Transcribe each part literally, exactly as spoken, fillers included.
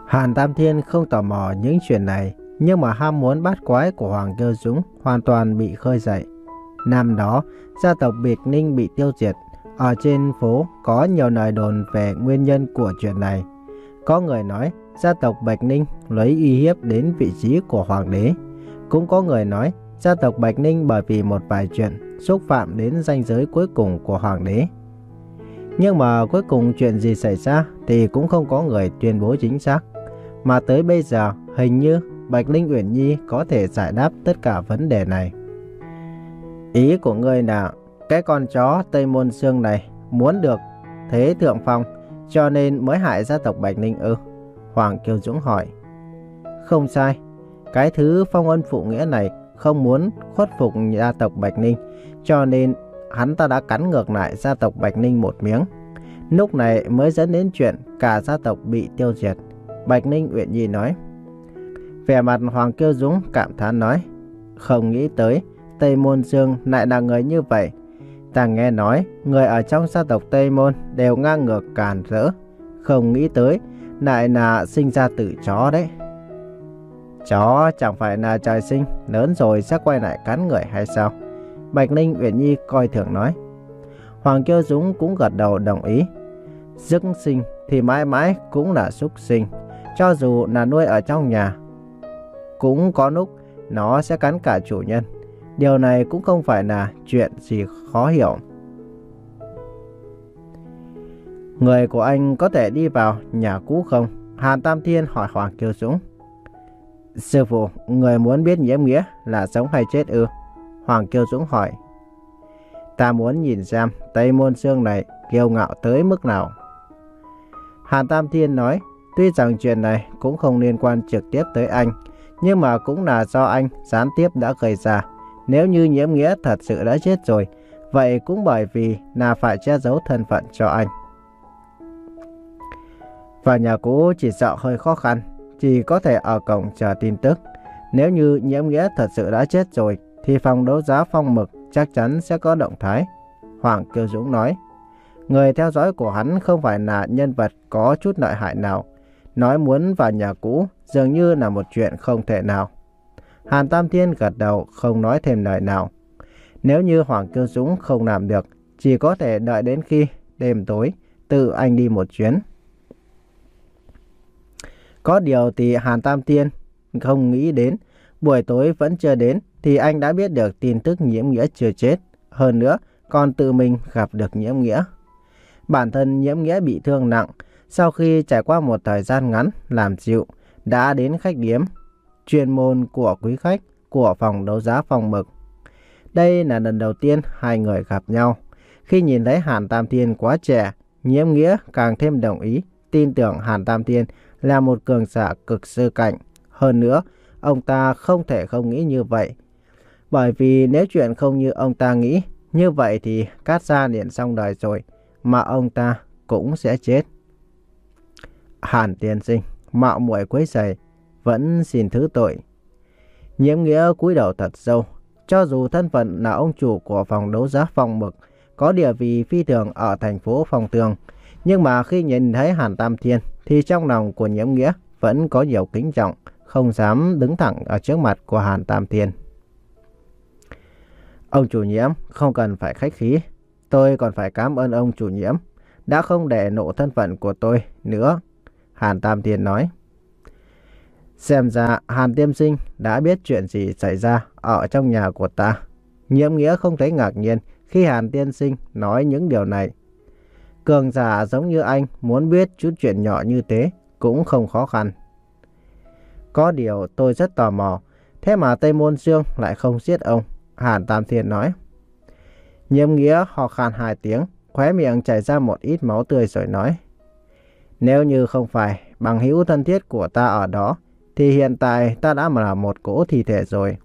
Hàn Tam Thiên không tò mò những chuyện này, nhưng mà ham muốn bát quái của Hoàng Kiêu Dũng hoàn toàn bị khơi dậy. Năm đó, gia tộc Bạch Ninh bị tiêu diệt. Ở trên phố có nhiều lời đồn về nguyên nhân của chuyện này. Có người nói gia tộc Bạch Ninh lấy uy hiếp đến vị trí của hoàng đế. Cũng có người nói gia tộc Bạch Ninh bởi vì một vài chuyện xúc phạm đến ranh giới cuối cùng của hoàng đế. Nhưng mà cuối cùng chuyện gì xảy ra thì cũng không có người tuyên bố chính xác. Mà tới bây giờ hình như Bạch Linh Uyển Nhi có thể giải đáp tất cả vấn đề này. Ý của ngươi là cái con chó Tây Môn Xương này muốn được thế thượng phong, cho nên mới hại gia tộc Bạch Ninh ư? Hoàng Kiêu Dũng hỏi. Không sai, cái thứ phong ân phụ nghĩa này không muốn khuất phục gia tộc Bạch Ninh, cho nên hắn ta đã cắn ngược lại gia tộc Bạch Ninh một miếng. Lúc này mới dẫn đến chuyện cả gia tộc bị tiêu diệt. Bạch Ninh Uyển Nhi nói. Vẻ mặt Hoàng Kiêu Dũng cảm thán nói. Không nghĩ tới Tây Môn Dương lại là người như vậy. Ta nghe nói người ở trong gia tộc Tây Môn đều ngang ngược càn rỡ. Không nghĩ tới lại là sinh ra từ chó đấy. Chó chẳng phải là trời sinh lớn rồi sẽ quay lại cắn người hay sao? Bạch Ninh Uyển Nhi coi thường nói. Hoàng Kiêu Dũng cũng gật đầu đồng ý. Dứt sinh thì mãi mãi cũng là súc sinh. Cho dù là nuôi ở trong nhà, cũng có lúc nó sẽ cắn cả chủ nhân. Điều này cũng không phải là chuyện gì khó hiểu. Người của anh có thể đi vào nhà cũ không? Hàn Tam Thiên hỏi Hoàng Kiêu Dũng. Sư phụ, người muốn biết Nhiễm Nghĩa là sống hay chết ư? Hoàng Kiêu Dũng hỏi. Ta muốn nhìn xem Tây Môn Xương này kiêu ngạo tới mức nào. Hàn Tam Thiên nói. Tuy rằng chuyện này cũng không liên quan trực tiếp tới anh, nhưng mà cũng là do anh gián tiếp đã gây ra. Nếu như Nhiễm Nghĩa thật sự đã chết rồi, vậy cũng bởi vì là phải che giấu thân phận cho anh. Và nhà cũ chỉ sợ hơi khó khăn, chỉ có thể ở cổng chờ tin tức. Nếu như Nhiễm Nghĩa thật sự đã chết rồi, thì phòng đấu giá Phong Mực chắc chắn sẽ có động thái. Hoàng Kiêu Dũng nói. Người theo dõi của hắn không phải là nhân vật có chút lợi hại nào. Nói muốn vào nhà cũ dường như là một chuyện không thể nào. Hàn Tam Thiên gật đầu không nói thêm lời nào. Nếu như Hoàng Kiêu Dũng không làm được, chỉ có thể đợi đến khi đêm tối tự anh đi một chuyến. Có điều thì Hàn Tam Thiên không nghĩ đến, buổi tối vẫn chưa đến thì anh đã biết được tin tức Nhiễm Nghĩa chưa chết. Hơn nữa còn tự mình gặp được Nhiễm Nghĩa. Bản thân Nhiễm Nghĩa bị thương nặng, sau khi trải qua một thời gian ngắn làm dịu, đã đến khách điếm chuyên môn của quý khách của phòng đấu giá Phong Mực. Đây là lần đầu tiên hai người gặp nhau. Khi nhìn thấy Hàn Tam Thiên quá trẻ, Nhiễm Nghĩa càng thêm đồng ý, tin tưởng Hàn Tam Thiên là một cường giả cực sư cảnh. Hơn nữa, ông ta không thể không nghĩ như vậy. Bởi vì nếu chuyện không như ông ta nghĩ, như vậy thì Cát Gia liền xong đời rồi, mà ông ta cũng sẽ chết. Hàn tiên sinh, mạo muội quấy rầy, vẫn xin thứ tội. Nhiễm Nghĩa cúi đầu thật sâu. Cho dù thân phận là ông chủ của phòng đấu giá Phong Mực, có địa vị phi thường ở thành phố Phong Tường, nhưng mà khi nhìn thấy Hàn Tam Thiên thì trong lòng của Nhiễm Nghĩa vẫn có nhiều kính trọng, không dám đứng thẳng ở trước mặt của Hàn Tam Thiên. Ông chủ Nhiễm không cần phải khách khí, tôi còn phải cảm ơn ông chủ Nhiễm đã không để lộ thân phận của tôi nữa. Hàn Tam Thiên nói. Xem ra Hàn tiên sinh đã biết chuyện gì xảy ra ở trong nhà của ta. Nhiễm Nghĩa không thấy ngạc nhiên khi Hàn tiên sinh nói những điều này. Cường giả giống như anh muốn biết chút chuyện nhỏ như thế cũng không khó khăn. Có điều tôi rất tò mò, thế mà Tây Môn Dương lại không giết ông? Hàn Tam Thiên nói. Nhiễm Nghĩa ho khan hai tiếng, khóe miệng chảy ra một ít máu tươi rồi nói. Nếu như không phải bằng hữu thân thiết của ta ở đó, thì hiện tại ta đã là một cỗ thi thể rồi.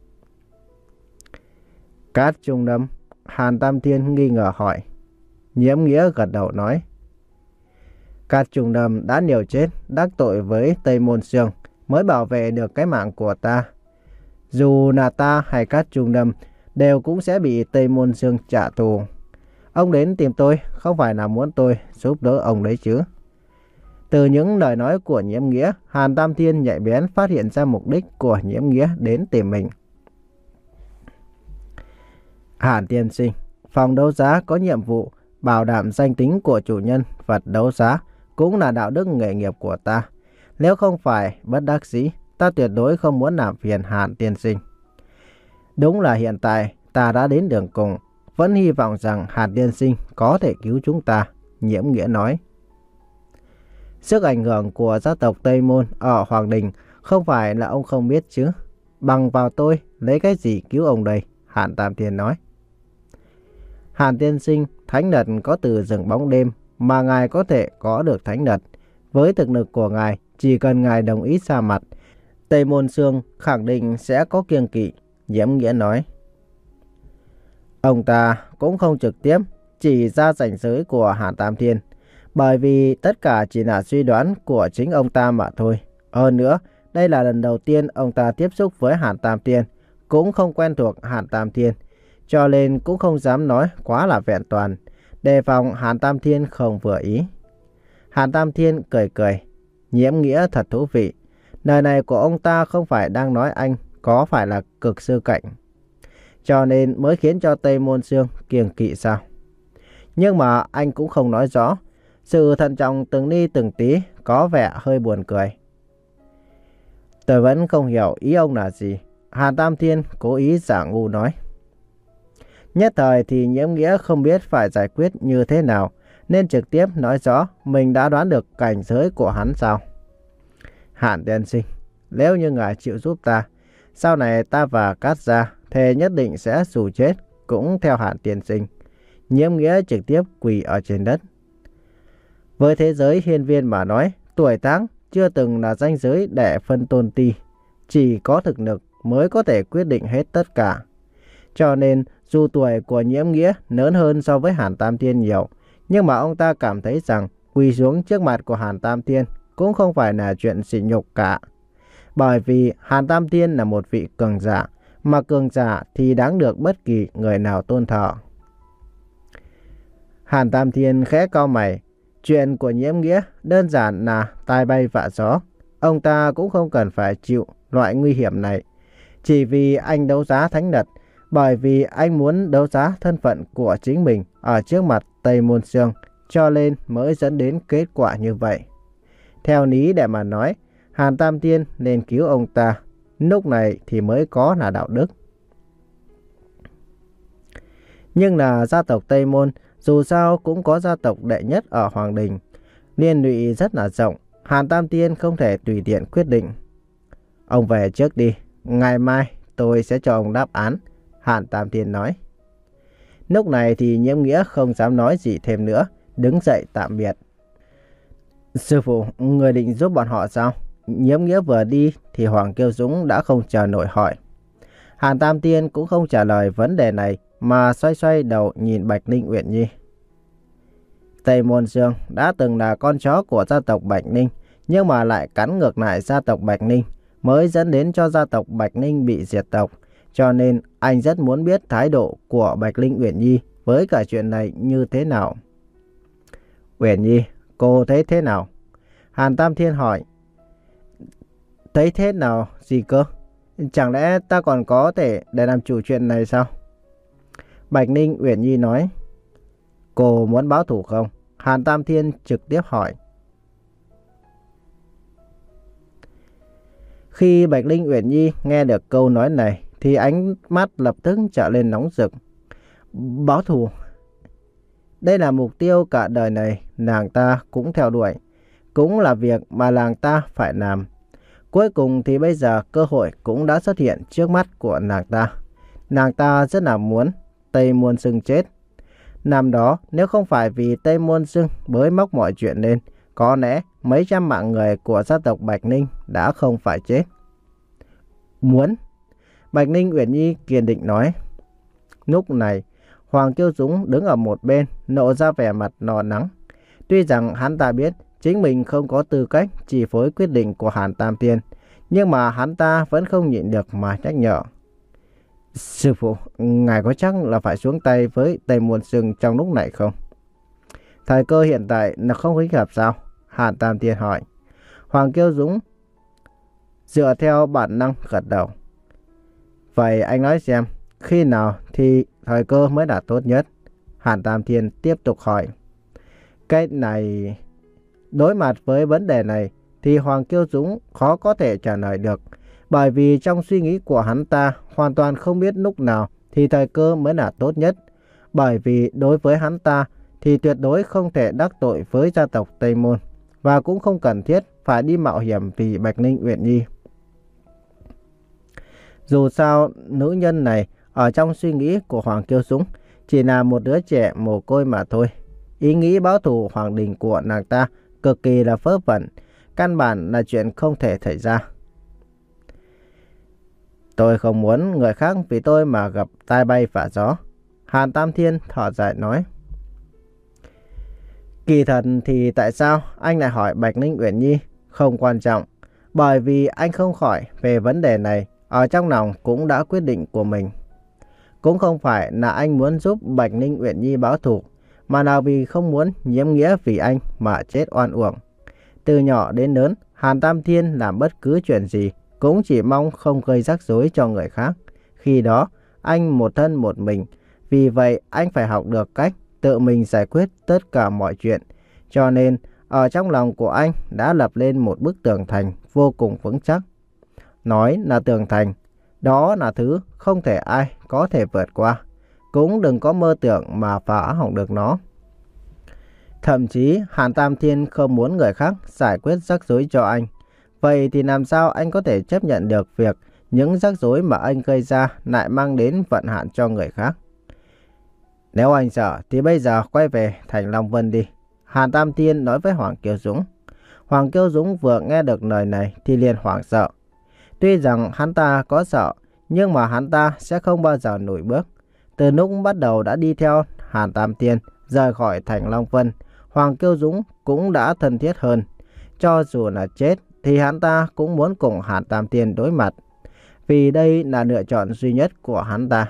Cát Trung Đâm, Hàn Tam Thiên nghi ngờ hỏi. Nhiễm Nghĩa gật đầu nói. Cát Trung Đâm đã liều chết đắc tội với Tây Môn Dương mới bảo vệ được cái mạng của ta. Dù là ta hay Cát Trung Đâm đều cũng sẽ bị Tây Môn Dương trả thù. Ông đến tìm tôi không phải là muốn tôi giúp đỡ ông đấy chứ. Từ những lời nói của Nhiễm Nghĩa, Hàn Tam Thiên nhạy bén phát hiện ra mục đích của Nhiễm Nghĩa đến tìm mình. Hàn tiên sinh, phòng đấu giá có nhiệm vụ bảo đảm danh tính của chủ nhân vật đấu giá, cũng là đạo đức nghề nghiệp của ta. Nếu không phải bất đắc dĩ, ta tuyệt đối không muốn làm phiền Hàn tiên sinh. Đúng là hiện tại ta đã đến đường cùng, vẫn hy vọng rằng Hàn tiên sinh có thể cứu chúng ta, Nhiễm Nghĩa nói. Sức ảnh hưởng của gia tộc Tây Môn ở Hoàng Đình không phải là ông không biết chứ. Bằng vào tôi, lấy cái gì cứu ông đây, Hàn Tam Thiên nói. Hàn tiên sinh, thánh nật có từ rừng bóng đêm mà ngài có thể có được thánh nật. Với thực lực của ngài, chỉ cần ngài đồng ý ra mặt, Tây Môn Sương khẳng định sẽ có kiêng kỵ, Nhiễm Nghĩa nói. Ông ta cũng không trực tiếp chỉ ra ranh giới của Hàn Tam Thiên, bởi vì tất cả chỉ là suy đoán của chính ông ta mà thôi. Hơn nữa, đây là lần đầu tiên ông ta tiếp xúc với Hàn Tam Thiên, cũng không quen thuộc Hàn Tam Thiên, cho nên cũng không dám nói quá là vẹn toàn, đề phòng Hàn Tam Thiên không vừa ý. Hàn Tam Thiên cười cười, Nhiễm Nghĩa thật thú vị. Lời này của ông ta không phải đang nói anh có phải là cực sư cạnh, cho nên mới khiến cho Tây Môn Sương kiêng kỵ sao? Nhưng mà anh cũng không nói rõ. Sự thận trọng từng ly từng tí có vẻ hơi buồn cười. Tôi vẫn không hiểu ý ông là gì, Hàn Tam Thiên cố ý giả ngu nói. Nhất thời thì Nhiễm Nghĩa không biết phải giải quyết như thế nào, nên trực tiếp nói rõ mình đã đoán được cảnh giới của hắn sao. Hàn tiên sinh, nếu như ngài chịu giúp ta, sau này ta và Cát Gia thề nhất định sẽ dù chết cũng theo Hàn tiên sinh. Nhiễm Nghĩa trực tiếp quỳ ở trên đất. Với thế giới hiên viên mà nói, tuổi tác chưa từng là ranh giới để phân tôn ti, chỉ có thực lực mới có thể quyết định hết tất cả. Cho nên dù tuổi của Nhiễm Nghĩa lớn hơn so với Hàn Tam Thiên nhiều, nhưng mà ông ta cảm thấy rằng quỳ xuống trước mặt của Hàn Tam Thiên cũng không phải là chuyện sỉ nhục cả. Bởi vì Hàn Tam Thiên là một vị cường giả, mà cường giả thì đáng được bất kỳ người nào tôn thờ. Hàn Tam Thiên khẽ cau mày. Chuyện của Nhiễm Nghĩa đơn giản là tai bay vạ gió. Ông ta cũng không cần phải chịu loại nguy hiểm này. Chỉ vì anh đấu giá thánh nật, bởi vì anh muốn đấu giá thân phận của chính mình ở trước mặt Tây Môn Sương, cho nên mới dẫn đến kết quả như vậy. Theo lý để mà nói, Hàn Tam Thiên nên cứu ông ta, lúc này thì mới có là đạo đức. Nhưng là gia tộc Tây Môn, dù sao cũng có gia tộc đệ nhất ở Hoàng Đình, liên lụy rất là rộng, Hàn Tam Thiên không thể tùy tiện quyết định. Ông về trước đi, ngày mai tôi sẽ cho ông đáp án, Hàn Tam Thiên nói. Lúc này thì Nhiễm Nghĩa không dám nói gì thêm nữa, đứng dậy tạm biệt. Sư phụ, người định giúp bọn họ sao? Nhiễm Nghĩa vừa đi thì Hoàng Kiêu Dũng đã không chờ nổi hỏi. Hàn Tam Thiên cũng không trả lời vấn đề này, mà xoay xoay đầu nhìn Bạch Ninh Uyển Nhi. Tây Môn Sương đã từng là con chó của gia tộc Bạch Ninh, nhưng mà lại cắn ngược lại gia tộc Bạch Ninh, mới dẫn đến cho gia tộc Bạch Ninh bị diệt tộc. Cho nên anh rất muốn biết thái độ của Bạch Ninh Uyển Nhi với cả chuyện này như thế nào. Uyển Nhi, cô thấy thế nào? Hàn Tam Thiên hỏi. Thấy thế nào gì cơ? Chẳng lẽ ta còn có thể để làm chủ chuyện này sao? Bạch Ninh Uyển Nhi nói. Cô muốn báo thù không? Hàn Tam Thiên trực tiếp hỏi. Khi Bạch Ninh Uyển Nhi nghe được câu nói này thì ánh mắt lập tức trở lên nóng rực. Báo thù? Đây là mục tiêu cả đời này nàng ta cũng theo đuổi, cũng là việc mà nàng ta phải làm. Cuối cùng thì bây giờ cơ hội cũng đã xuất hiện trước mắt của nàng ta. Nàng ta rất là muốn Tây Môn Sương chết. Năm đó nếu không phải vì Tây Môn Sương bới móc mọi chuyện lên, có lẽ mấy trăm mạng người của gia tộc Bạch Ninh đã không phải chết. Muốn? Bạch Ninh Uyển Nhi kiên định nói. Lúc này Hoàng Kiêu Dũng đứng ở một bên, lộ ra vẻ mặt lo lắng. Tuy rằng hắn ta biết chính mình không có tư cách chi phối quyết định của Hàn Tam Thiên, nhưng mà hắn ta vẫn không nhịn được mà nhắc nhở. Sư phụ, ngài có chắc là phải xuống tay với Tây Môn Sương trong lúc này không? Thời cơ hiện tại là không thích hợp sao? Hàn Tam Thiên hỏi. Hoàng Kiêu Dũng dựa theo bản năng gật đầu. Vậy anh nói xem, khi nào thì thời cơ mới là tốt nhất? Hàn Tam Thiên tiếp tục hỏi. Cái này, đối mặt với vấn đề này thì Hoàng Kiêu Dũng khó có thể trả lời được. Bởi vì trong suy nghĩ của hắn ta hoàn toàn không biết lúc nào thì thời cơ mới là tốt nhất. Bởi vì đối với hắn ta thì tuyệt đối không thể đắc tội với gia tộc Tây Môn. Và cũng không cần thiết phải đi mạo hiểm vì Bạch Ninh Uyển Nhi. Dù sao, nữ nhân này ở trong suy nghĩ của Hoàng Kiêu Dũng chỉ là một đứa trẻ mồ côi mà thôi. Ý nghĩ báo thù hoàng đình của nàng ta cực kỳ là vớ vẩn, căn bản là chuyện không thể xảy ra. Tôi không muốn người khác vì tôi mà gặp tai bay vạ gió. Hàn Tam Thiên thở dài nói. Kỳ thật thì tại sao anh lại hỏi Bạch Ninh Uyển Nhi? Không quan trọng, bởi vì anh không khỏi về vấn đề này, ở trong lòng cũng đã quyết định của mình. Cũng không phải là anh muốn giúp Bạch Ninh Uyển Nhi báo thù, mà là vì không muốn nhiễm nghĩa vì anh mà chết oan uổng. Từ nhỏ đến lớn, Hàn Tam Thiên làm bất cứ chuyện gì cũng chỉ mong không gây rắc rối cho người khác. Khi đó, anh một thân một mình, vì vậy anh phải học được cách tự mình giải quyết tất cả mọi chuyện. Cho nên, ở trong lòng của anh đã lập lên một bức tường thành vô cùng vững chắc. Nói là tường thành, đó là thứ không thể ai có thể vượt qua. Cũng đừng có mơ tưởng mà phá hỏng được nó. Thậm chí Hàn Tam Thiên không muốn người khác giải quyết rắc rối cho anh. Vậy thì làm sao anh có thể chấp nhận được việc những rắc rối mà anh gây ra lại mang đến vận hạn cho người khác? Nếu anh sợ thì bây giờ quay về thành Long Vân đi. Hàn Tam Thiên nói với Hoàng Kiêu Dũng. Hoàng Kiêu Dũng vừa nghe được lời này thì liền hoảng sợ. Tuy rằng hắn ta có sợ, nhưng mà hắn ta sẽ không bao giờ lùi bước. Từ lúc bắt đầu đã đi theo Hàn Tam Thiên rời khỏi thành Long Vân, Hoàng Kiêu Dũng cũng đã thân thiết hơn. Cho dù là chết thì hắn ta cũng muốn cùng Hàn Tam Thiên đối mặt, vì đây là lựa chọn duy nhất của hắn ta.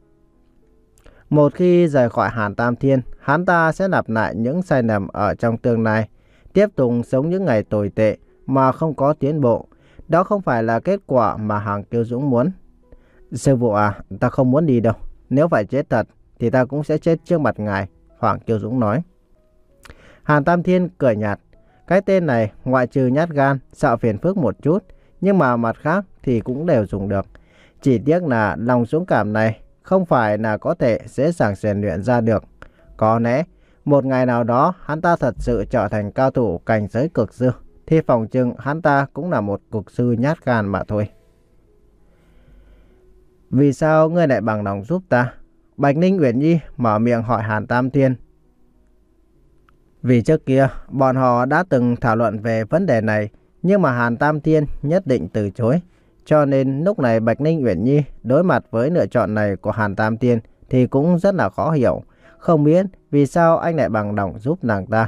Một khi rời khỏi Hàn Tam Thiên, hắn ta sẽ lặp lại những sai lầm ở trong tương lai, tiếp tục sống những ngày tồi tệ mà không có tiến bộ. Đó không phải là kết quả mà Hoàng Kiêu Dũng muốn. Sư phụ à, ta không muốn đi đâu. Nếu phải chết thật thì ta cũng sẽ chết trước mặt ngài, Hoàng Kiêu Dũng nói. Hàn Tam Thiên cười nhạt. Cái tên này ngoại trừ nhát gan, sợ phiền phức một chút, nhưng mà mặt khác thì cũng đều dùng được. Chỉ tiếc là lòng dũng cảm này không phải là có thể dễ dàng rèn luyện ra được. Có lẽ một ngày nào đó hắn ta thật sự trở thành cao thủ cảnh giới cực sư, thì phòng chừng hắn ta cũng là một cực sư nhát gan mà thôi. Vì sao ngươi lại bằng lòng giúp ta? Bạch Ninh Uyển Nhi mở miệng hỏi Hàn Tam Thiên. Vì trước kia bọn họ đã từng thảo luận về vấn đề này, nhưng mà Hàn Tam Thiên nhất định từ chối. Cho nên lúc này Bạch Ninh Uyển Nhi đối mặt với lựa chọn này của Hàn Tam Thiên thì cũng rất là khó hiểu. Không biết vì sao anh lại bằng lòng giúp nàng ta.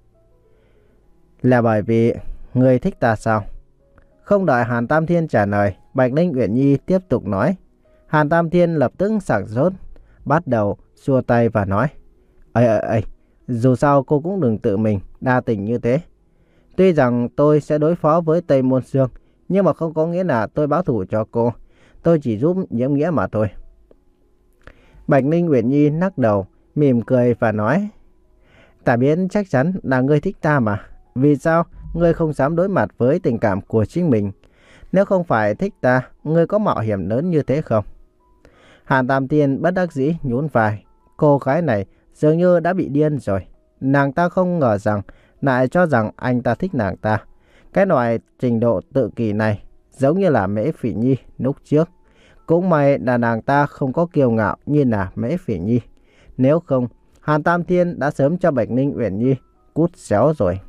Là bởi vì người thích ta sao? Không đợi Hàn Tam Thiên trả lời, Bạch Ninh Uyển Nhi tiếp tục nói. Hàn Tam Thiên lập tức sảng sốt, bắt đầu xua tay và nói. Ây ây ây, dù sao cô cũng đừng tự mình đa tình như thế. Tuy rằng tôi sẽ đối phó với Tây Môn Sương, nhưng mà không có nghĩa là tôi báo thù cho cô. Tôi chỉ giúp nhiễm nghĩa mà thôi. Bạch Ninh Uyển Nhi lắc đầu, mỉm cười và nói. Ta biết chắc chắn là ngươi thích ta mà. Vì sao ngươi không dám đối mặt với tình cảm của chính mình? Nếu không phải thích ta, ngươi có mạo hiểm lớn như thế không? Hàn Tam Thiên bất đắc dĩ nhún vai. Cô gái này dường như đã bị điên rồi. Nàng ta không ngờ rằng lại cho rằng anh ta thích nàng ta. Cái loại trình độ tự kỷ này giống như là Mễ Phỉ Nhi lúc trước. Cũng may là nàng ta không có kiêu ngạo như là Mễ Phỉ Nhi. Nếu không, Hàn Tam Thiên đã sớm cho Bạch Ninh Uyển Nhi cút xéo rồi.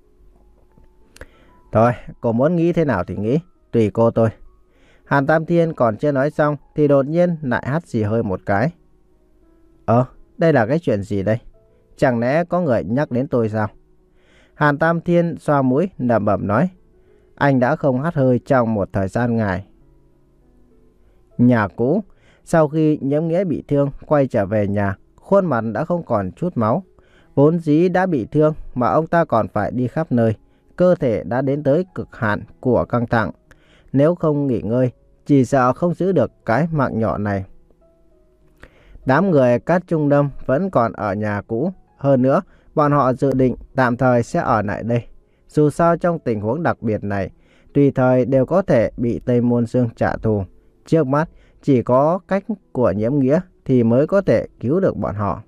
Thôi, cô muốn nghĩ thế nào thì nghĩ, tùy cô tôi. Hàn Tam Thiên còn chưa nói xong thì đột nhiên lại hắt xì hơi một cái. Ờ, đây là cái chuyện gì đây? Chẳng lẽ có người nhắc đến tôi sao? Hàn Tam Thiên xoa mũi lẩm bẩm nói. Anh đã không hắt hơi trong một thời gian dài. Nhà cũ, sau khi nhiễm nghĩa bị thương quay trở về nhà, khuôn mặt đã không còn chút máu. Vốn dĩ đã bị thương mà ông ta còn phải đi khắp nơi. Cơ thể đã đến tới cực hạn của căng thẳng. Nếu không nghỉ ngơi, chỉ sợ không giữ được cái mạng nhỏ này. Đám người Cát Trung Đâm vẫn còn ở nhà cũ. Hơn nữa, bọn họ dự định tạm thời sẽ ở lại đây. Dù sao trong tình huống đặc biệt này, tùy thời đều có thể bị Tây Môn Dương trả thù. Trước mắt, chỉ có cách của Nhiễm Nghĩa thì mới có thể cứu được bọn họ.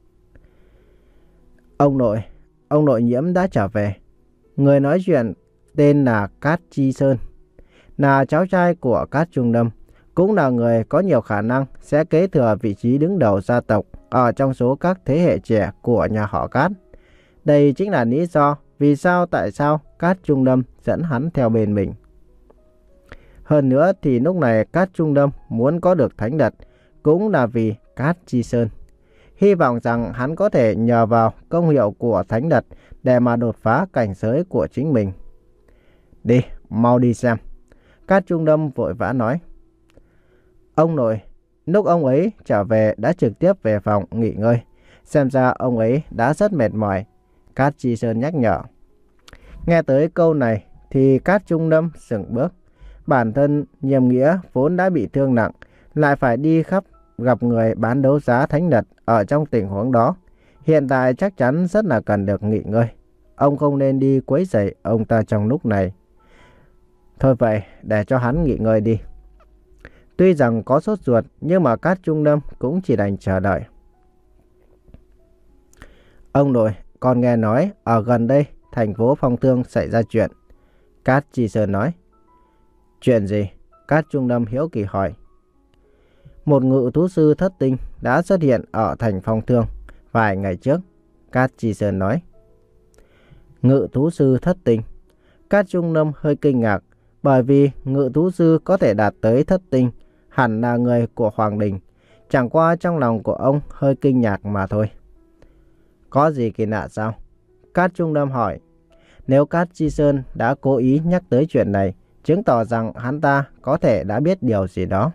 Ông nội, ông nội Nhiễm đã trở về. Người nói chuyện tên là Cát Chi Sơn, là cháu trai của Cát Trung Đâm, cũng là người có nhiều khả năng sẽ kế thừa vị trí đứng đầu gia tộc ở trong số các thế hệ trẻ của nhà họ Cát. Đây chính là lý do vì sao tại sao Cát Trung Đâm dẫn hắn theo bên mình. Hơn nữa thì lúc này Cát Trung Đâm muốn có được thánh đật cũng là vì Cát Chi Sơn. Hy vọng rằng hắn có thể nhờ vào công hiệu của thánh đật để mà đột phá cảnh giới của chính mình. Đi, mau đi xem. Cát Trung Đâm vội vã nói. Ông nội, lúc ông ấy trở về đã trực tiếp về phòng nghỉ ngơi. Xem ra ông ấy đã rất mệt mỏi. Cát Chi Sơn nhắc nhở. Nghe tới câu này thì Cát Trung Đâm sững bước. Bản thân Nhiễm Nghĩa vốn đã bị thương nặng, lại phải đi khắp gặp người bán đấu giá thánh đật ở trong tình huống đó. Hiện tại chắc chắn rất là cần được nghỉ ngơi. Ông không nên đi quấy rầy ông ta trong lúc này. Thôi vậy, để cho hắn nghỉ ngơi đi. Tuy rằng có sốt ruột, nhưng mà Cát Trung Đâm cũng chỉ đành chờ đợi. Ông nội, con nghe nói ở gần đây thành phố Phong Thương xảy ra chuyện. Cát Chi Sơn nói. Chuyện gì? Cát Trung Đâm hiếu kỳ hỏi. Một ngự thú sư thất tinh đã xuất hiện ở thành Phong Thương vài ngày trước. Cát Chi Sơn nói. Ngự thú sư thất tinh? Cát Trung Đâm hơi kinh ngạc, bởi vì ngự thú sư có thể đạt tới thất tinh hẳn là người của Hoàng Đình. Chẳng qua trong lòng của ông hơi kinh ngạc mà thôi. Có gì kỳ lạ sao? Cát Trung Đâm hỏi. Nếu Cát Chi Sơn đã cố ý nhắc tới chuyện này, chứng tỏ rằng hắn ta có thể đã biết điều gì đó.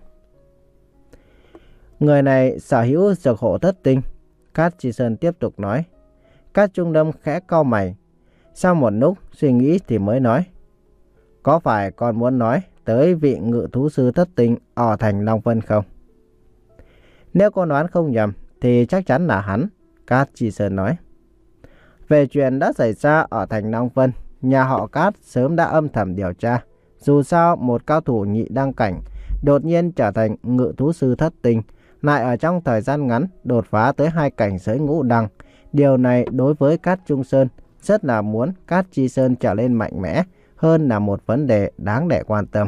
Người này sở hữu dược hộ thất tinh. Cát Chi Sơn tiếp tục nói. Cát Trung Đâm khẽ cau mày. Sau một lúc suy nghĩ thì mới nói. Có phải con muốn nói tới vị ngự thú sư thất tinh ở thành Long Vân không? Nếu con đoán không nhầm thì chắc chắn là hắn. Cát Chi Sơn nói. Về chuyện đã xảy ra ở thành Long Vân, nhà họ Cát sớm đã âm thầm điều tra. Dù sao một cao thủ nhị đăng cảnh đột nhiên trở thành ngự thú sư thất tinh, lại ở trong thời gian ngắn đột phá tới hai cảnh giới ngũ đăng. Điều này đối với Cát Trung Sơn rất là muốn Cát Chi Sơn trở lên mạnh mẽ hơn là một vấn đề đáng để quan tâm.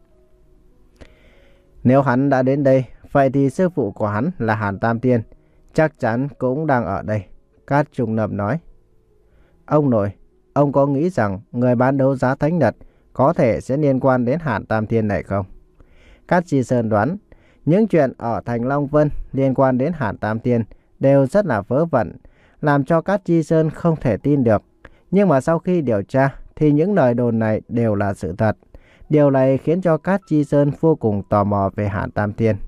Nếu hắn đã đến đây, vậy thì sư phụ của hắn là Hàn Tam Tiên chắc chắn cũng đang ở đây. Cát Trung Đâm nói. Ông nội, ông có nghĩ rằng người bán đấu giá thánh đật có thể sẽ liên quan đến Hàn Tam Tiên này không? Cát Chi Sơn đoán, những chuyện ở thành Long Vân liên quan đến Hàn Tam Tiên đều rất là vớ vẩn, làm cho Cát Chi Sơn không thể tin được. Nhưng mà sau khi điều tra thì những lời đồn này đều là sự thật. Điều này khiến cho Cát Chi Sơn vô cùng tò mò về Hàn Tam Tiên.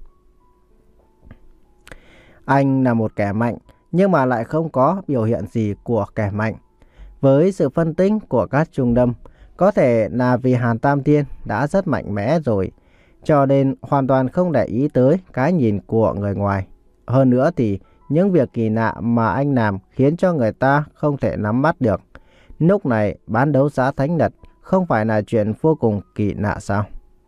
Anh là một kẻ mạnh, nhưng mà lại không có biểu hiện gì của kẻ mạnh. Với sự phân tích của Cát Trung Đâm, có thể là vì Hàn Tam Tiên đã rất mạnh mẽ rồi, cho nên hoàn toàn không để ý tới cái nhìn của người ngoài. Hơn nữa thì những việc kỳ lạ mà anh làm khiến cho người ta không thể nắm bắt được. Lúc này bán đấu giá thánh đật không phải là chuyện vô cùng kỳ lạ sao?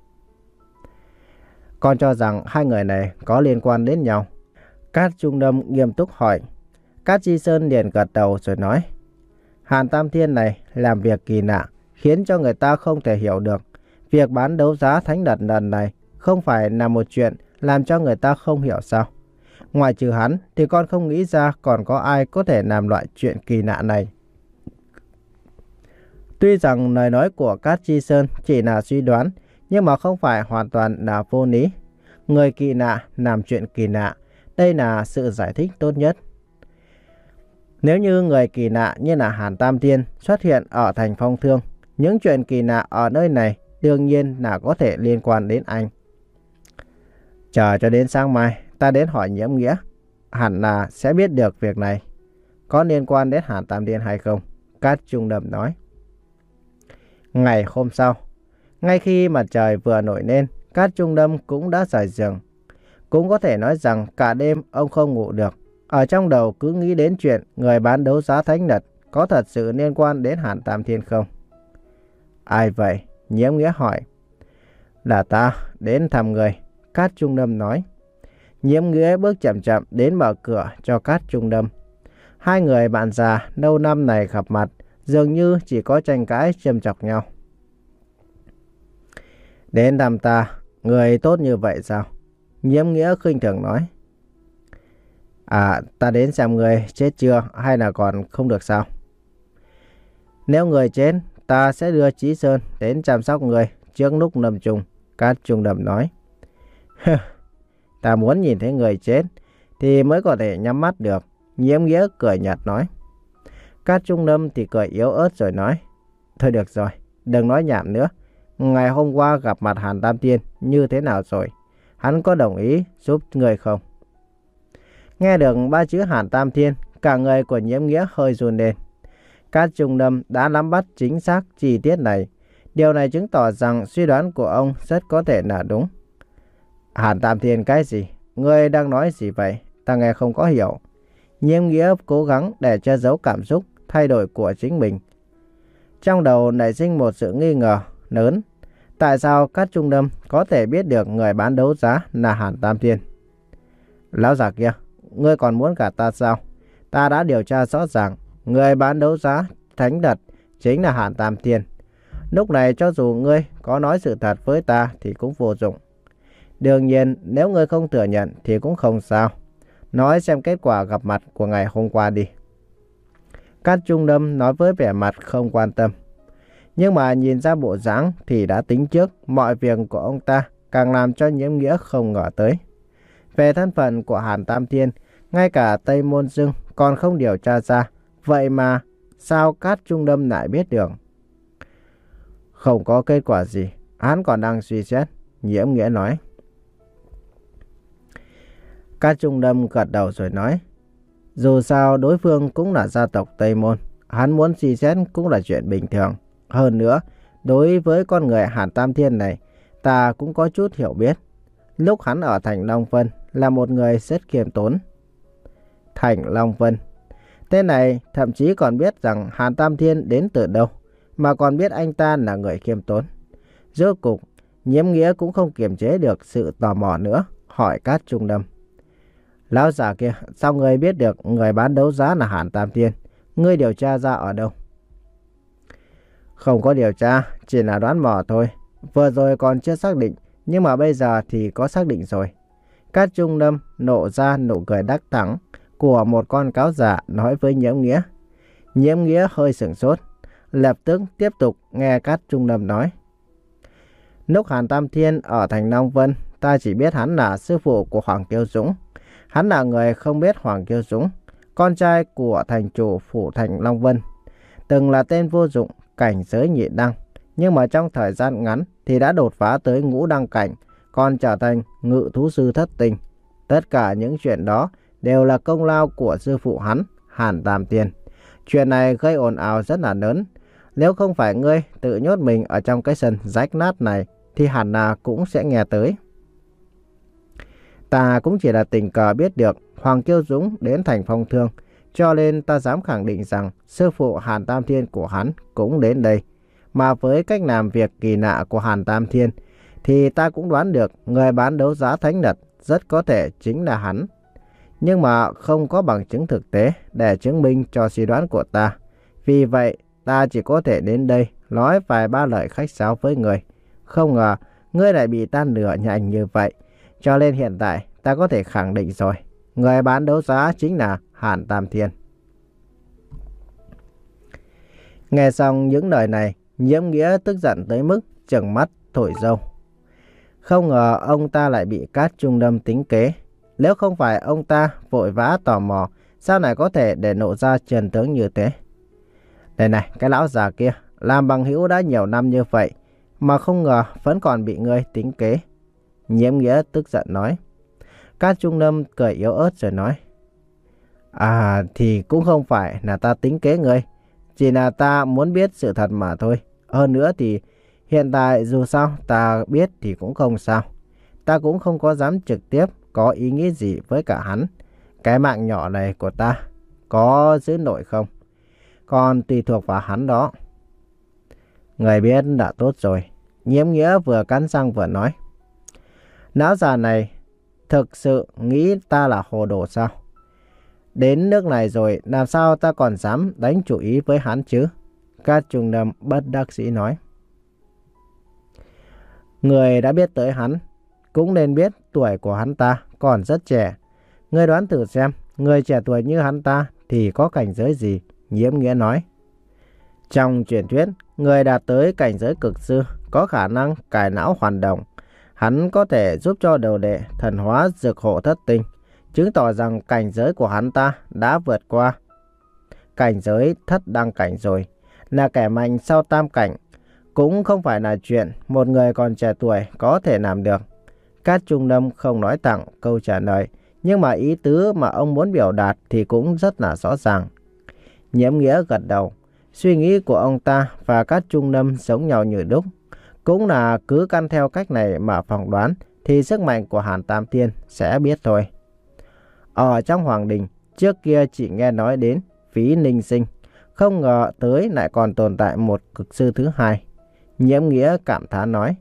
Con cho rằng hai người này có liên quan đến nhau. Cát Trung Đâm nghiêm túc hỏi. Cát Chi Sơn liền gật đầu rồi nói. Hàn Tam Thiên này làm việc kỳ lạ, khiến cho người ta không thể hiểu được. Việc bán đấu giá thánh đật lần này không phải là một chuyện làm cho người ta không hiểu sao? Ngoài trừ hắn thì con không nghĩ ra còn có ai có thể làm loại chuyện kỳ lạ này. Tuy rằng lời nói của Cát Chi Sơn chỉ là suy đoán, nhưng mà không phải hoàn toàn là vô lý. Người kỳ lạ làm chuyện kỳ lạ, đây là sự giải thích tốt nhất. Nếu như người kỳ lạ như là Hàn Tam Tiên xuất hiện ở thành Phong Thương, những chuyện kỳ lạ ở nơi này đương nhiên là có thể liên quan đến anh. Chờ cho đến sáng mai, ta đến hỏi Nhiễm Nghĩa, hẳn là sẽ biết được việc này. có liên quan đến Hàn Tam Thiên hay không? Cát Trung Đâm nói. Ngày hôm sau, ngay khi mặt trời vừa nổi lên, Cát Trung Đâm cũng đã rời giường. Cũng có thể nói rằng cả đêm ông không ngủ được. Ở trong đầu cứ nghĩ đến chuyện người bán đấu giá thánh vật có thật sự liên quan đến Hàn Tam Thiên không? Ai vậy? Nhiễm Nghĩa hỏi. Là ta, đến thăm người, Cát Trung Đâm nói. Nhiễm Nghĩa bước chậm chậm đến mở cửa cho Cát Trung Đâm. Hai người bạn già lâu năm này gặp mặt, dường như chỉ có tranh cãi châm chọc nhau. Đến thăm ta, người tốt như vậy sao? Nhiễm Nghĩa khinh thường nói. À, ta đến xem người chết chưa hay là còn không được sao? Nếu người chết, ta sẽ đưa Chí Sơn đến chăm sóc người trước lúc lâm chung, Cát Trung Đâm nói. Ta muốn nhìn thấy người chết thì mới có thể nhắm mắt được. Nhiễm Nghĩa cười nhạt nói. Cát Trung Đâm thì cười yếu ớt rồi nói. Thôi được rồi, đừng nói nhảm nữa. Ngày hôm qua gặp mặt Hàn Tam Thiên như thế nào rồi? Hắn có đồng ý giúp người không? Nghe được ba chữ Hàn Tam Thiên, cả người của Nhiễm Nghĩa hơi run lên. Cát Trung Đâm đã nắm bắt chính xác chi tiết này. Điều này chứng tỏ rằng suy đoán của ông rất có thể là đúng. Hàn Tam Thiên cái gì? Ngươi đang nói gì vậy? Ta nghe không có hiểu. Nhiễm Nghĩa cố gắng để che giấu cảm xúc thay đổi của chính mình. Trong đầu nảy sinh một sự nghi ngờ lớn. Tại sao Cát Trung Đâm có thể biết được người bán đấu giá là Hàn Tam Thiên? Lão già kia, ngươi còn muốn gạt ta sao? Ta đã điều tra rõ ràng, người bán đấu giá thánh vật chính là Hàn Tam Thiên. Lúc này cho dù ngươi có nói sự thật với ta thì cũng vô dụng. Đương nhiên, nếu ngươi không thừa nhận thì cũng không sao. Nói xem kết quả gặp mặt của ngày hôm qua đi. Cát Trung Đâm nói với vẻ mặt không quan tâm. Nhưng mà nhìn ra bộ dáng thì đã tính trước mọi việc của ông ta, càng làm cho Nhiễm Nghĩa không ngờ tới. Về thân phận của Hàn Tam Thiên, ngay cả Tây Môn Dương còn không điều tra ra. Vậy mà sao Cát Trung Đâm lại biết được? Không có kết quả gì, hắn còn đang suy xét, Nhiễm Nghĩa nói. Cát Trung Đâm gật đầu rồi nói. Dù sao đối phương cũng là gia tộc Tây Môn, hắn muốn suy xét cũng là chuyện bình thường. Hơn nữa, đối với con người Hàn Tam Thiên này, ta cũng có chút hiểu biết. Lúc hắn ở thành Long Vân là một người rất khiêm tốn. Thành Long Vân. Tên này thậm chí còn biết rằng Hàn Tam Thiên đến từ đâu, mà còn biết anh ta là người khiêm tốn. Rốt cục, Nhiễm Nghĩa cũng không kiềm chế được sự tò mò nữa, hỏi Cát Trung Đâm. Lão già kia, sao ngươi biết được người bán đấu giá là Hàn Tam Thiên? Ngươi điều tra ra ở đâu? Không có điều tra, chỉ là đoán mò thôi. Vừa rồi còn chưa xác định, nhưng mà bây giờ thì có xác định rồi. Cát Trung Đâm nộ ra nụ cười đắc thắng của một con cáo giả nói với Nhiễm Nghĩa. Nhiễm Nghĩa hơi sửng sốt, lập tức tiếp tục nghe Cát Trung Đâm nói. Lúc Hàn Tam Thiên ở thành Long Vân, ta chỉ biết hắn là sư phụ của Hoàng Kiêu Dũng. Hắn là người không biết Hoàng Kiêu Dũng, con trai của thành chủ phủ thành Long Vân. Từng là tên vô dụng, cảnh giới nhị đăng, nhưng mà trong thời gian ngắn thì đã đột phá tới ngũ đăng cảnh, còn trở thành ngự thú sư thất tinh. Tất cả những chuyện đó đều là công lao của sư phụ hắn, Hàn Tam Thiên. Chuyện này gây ồn ào rất là lớn. Nếu không phải ngươi tự nhốt mình ở trong cái sân rách nát này thì hẳn là cũng sẽ nghe tới. Ta cũng chỉ là tình cờ biết được Hoàng Kiêu Dũng đến thành Phong Thương, cho nên ta dám khẳng định rằng sư phụ Hàn Tam Thiên của hắn cũng đến đây. Mà với cách làm việc kỳ lạ của Hàn Tam Thiên thì ta cũng đoán được người bán đấu giá thánh vật rất có thể chính là hắn. Nhưng mà không có bằng chứng thực tế để chứng minh cho suy đoán của ta. Vì vậy ta chỉ có thể đến đây nói vài ba lời khách sáo với người. Không ngờ ngươi lại bị ta lừa nhanh như vậy. Cho nên hiện tại ta có thể khẳng định rồi, người bán đấu giá chính là Hàn Tam Thiên. Nghe xong những lời này, Nhiễm Nghĩa tức giận tới mức trừng mắt thổi dâu. Không ngờ ông ta lại bị Cát Trung Đâm tính kế. Nếu không phải ông ta vội vã tò mò, sao lại có thể để nộ ra chân tướng như thế? Đây này, cái lão già kia, làm bằng hữu đã nhiều năm như vậy, mà không ngờ vẫn còn bị ngươi tính kế. Nhiễm Nghĩa tức giận nói. Cát Trung Đâm cười yếu ớt rồi nói. À thì cũng không phải là ta tính kế ngươi, chỉ là ta muốn biết sự thật mà thôi. Hơn nữa thì hiện tại dù sao ta biết thì cũng không sao. Ta cũng không có dám trực tiếp có ý nghĩ gì với cả hắn. Cái mạng nhỏ này của ta có giữ nổi không? Còn tùy thuộc vào hắn đó. Người biết đã tốt rồi. Nhiễm Nghĩa vừa cắn răng vừa nói. Lão già này thực sự nghĩ ta là hồ đồ sao? Đến nước này rồi làm sao ta còn dám đánh chủ ý với hắn chứ? Cát Trung Lâm bất đắc dĩ nói. Người đã biết tới hắn, cũng nên biết tuổi của hắn ta còn rất trẻ. Người đoán thử xem, người trẻ tuổi như hắn ta thì có cảnh giới gì? Nhiễm Nghĩa nói. Trong truyền thuyết, người đạt tới cảnh giới cực sư có khả năng cải não hoàn đồng. Hắn có thể giúp cho đầu đệ thần hóa dược hộ thất tinh, chứng tỏ rằng cảnh giới của hắn ta đã vượt qua cảnh giới thất đăng cảnh rồi, là kẻ mạnh sau tam cảnh. Cũng không phải là chuyện một người còn trẻ tuổi có thể làm được. Cát Trung Lâm không nói thẳng câu trả lời, nhưng mà ý tứ mà ông muốn biểu đạt thì cũng rất là rõ ràng. Nhiễm Nghĩa gật đầu. Suy nghĩ của ông ta và Cát Trung Lâm giống nhau như đúc. Cũng là cứ căn theo cách này mà phỏng đoán thì sức mạnh của Hàn Tam Thiên sẽ biết thôi. Ở trong Hoàng Đình, trước kia chỉ nghe nói đến Phí Ninh Sinh, không ngờ tới lại còn tồn tại một cực sư thứ hai. Nhiễm Nghĩa cảm thán nói.